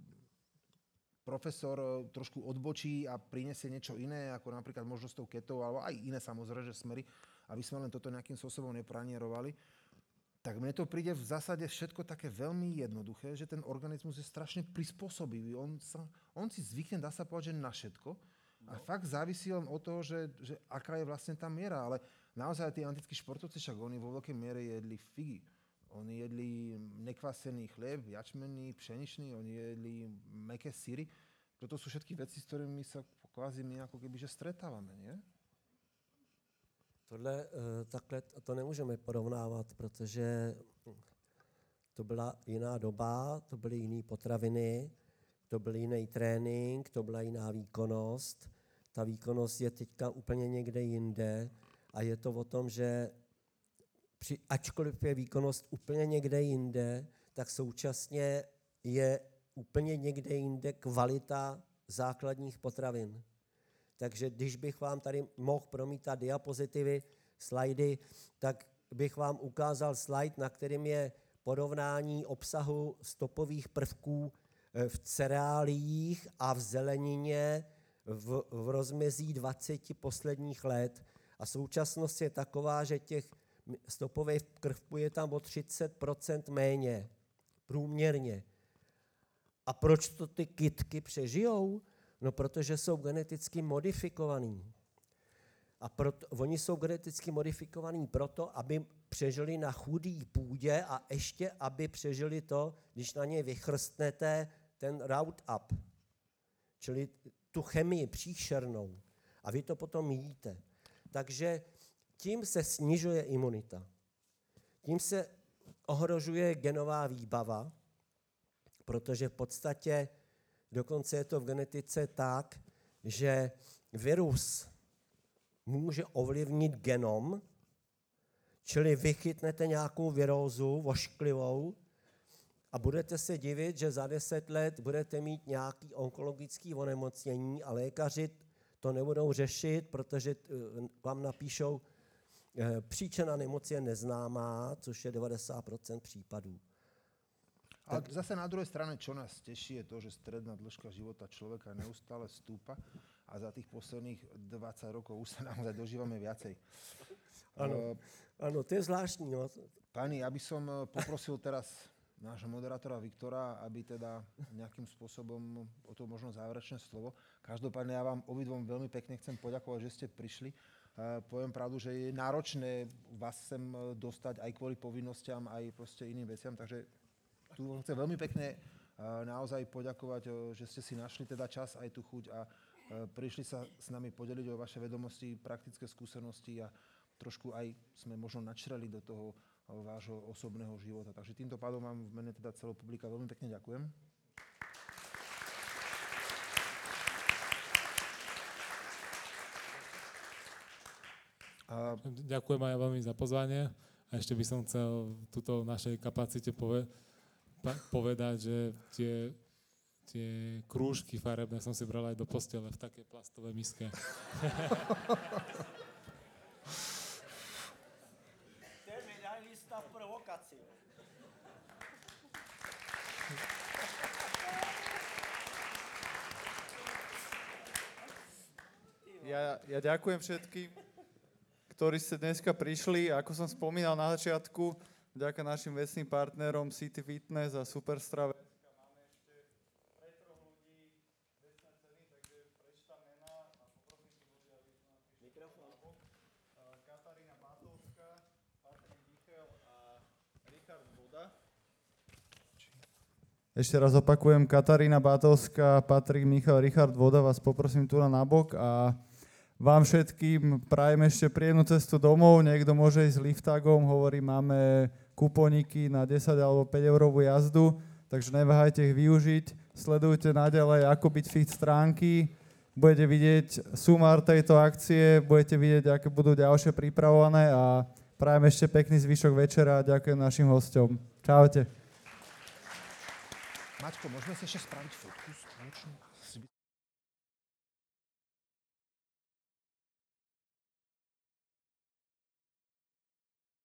profesor trošku odbočí a prinesie niečo iné, ako napríklad možno s tou ketou, alebo aj iné samozrejme, že smery, aby sme len toto nejakým spôsobom nepranierovali. Tak mne to príde v zásade všetko také veľmi jednoduché, že ten organizmus je strašne prispôsobivý. On, sa, on si zvykne, dá sa povedať, že na všetko. A no. fakt závisí len od toho, že, že aká je vlastne tá miera. Ale naozaj tí antickí športovci, však oni vo veľkej miere jedli figy. Oni jedli nekvasený chlieb, jačmenný, pšeničný, oni jedli mäkké syry. Toto sú všetky veci, s ktorými sa kvázi my ako keby že stretávame, nie? Tohle, takhle to nemůžeme porovnávat, protože to byla jiná doba, to byly jiné potraviny, to byl jiný trénink, to byla jiná výkonnost. Ta výkonnost je teďka úplně někde jinde a je to o tom, že při, ačkoliv je výkonnost úplně někde jinde, tak současně je úplně někde jinde kvalita základních potravin. Takže když bych vám tady mohl promítat diapozitivy, slajdy, tak bych vám ukázal slide, na kterém je porovnání obsahu stopových prvků v cereáliích a v zelenině v, v rozmezí dvaceti posledních let. A současnost je taková, že těch stopových prvků je tam o třicet procent méně, průměrně. A proč to ty kytky přežijou? No, protože jsou geneticky modifikovaní. A proto, oni jsou geneticky modifikovaní proto, aby přežili na chudý půdě a ještě, aby přežili to, když na ně vychrstnete ten Roundup, čili tu chemii příšernou. A vy to potom jíte. Takže tím se snižuje imunita. Tím se ohrožuje genová výbava, protože v podstatě dokonce je to v genetice tak, že virus může ovlivnit genom, čili vy chytnete nějakou virózu ošklivou a budete se divit, že za deset let budete mít nějaký onkologický onemocnění a lékaři to nebudou řešit, protože vám napíšou, příčina nemoci je neznámá, což je devadesát procent případů. Ale zase na druhej strane, čo nás teší, je to, že stredná dĺžka života človeka neustále stúpa a za tých posledných dvadsať rokov už sa naozaj dožívame viacej. Áno, uh, áno, to je zvláštní. No. Pani, ja by som poprosil teraz nášho moderátora Viktora, aby teda nejakým spôsobom o to možno záverečné slovo. Každopádne ja vám obidvom veľmi pekne chcem poďakovať, že ste prišli. Uh, poviem pravdu, že je náročné vás sem dostať aj kvôli povinnostiam, aj proste iným veciam, takže tu chcem veľmi pekne uh, naozaj poďakovať, uh, že ste si našli teda čas aj tú chuť a uh, prišli sa s nami podeliť o vaše vedomosti, praktické skúsenosti a trošku aj sme možno načreli do toho uh, vášho osobného života. Takže týmto pádom vám v mene teda celého publika veľmi pekne ďakujem. Uh, ďakujem aj veľmi za pozvanie a ešte by som chcel túto našej kapacite povedať, povedať, že tie, tie krúžky farebné som si bral aj do postele v takej plastovej miske. To je medailista v provokaci. Ja, ja ďakujem všetkým, ktorí ste dneska prišli. Ako som spomínal na začiatku, vďaka našim vecným partnerom City Fitness a Superstrave máme ešte pre troch ľudí vecné ceny, takže prečítam mená a poprosím si ľudí, aby sa napíšli na bok. Katarína Batovská, Patrik Michal a Richard Voda. Ešte raz opakujem, Katarína Batovská, Patrik Michal, Richard Voda, vás poprosím tu na bok a vám všetkým prajem ešte príjemnú cestu domov. Niekto môže ísť s liftagom, hovorí, máme kupóniky na desať alebo päť eurovú jazdu, takže neváhajte ich využiť. Sledujte naďalej Ako byť fit stránky, budete vidieť sumár tejto akcie, budete vidieť, aké budú ďalšie pripravované a prajem ešte pekný zvyšok večera a ďakujem našim hosťom. Čaute. Maťko, môžeme si ešte spraviť fotku spoločnú?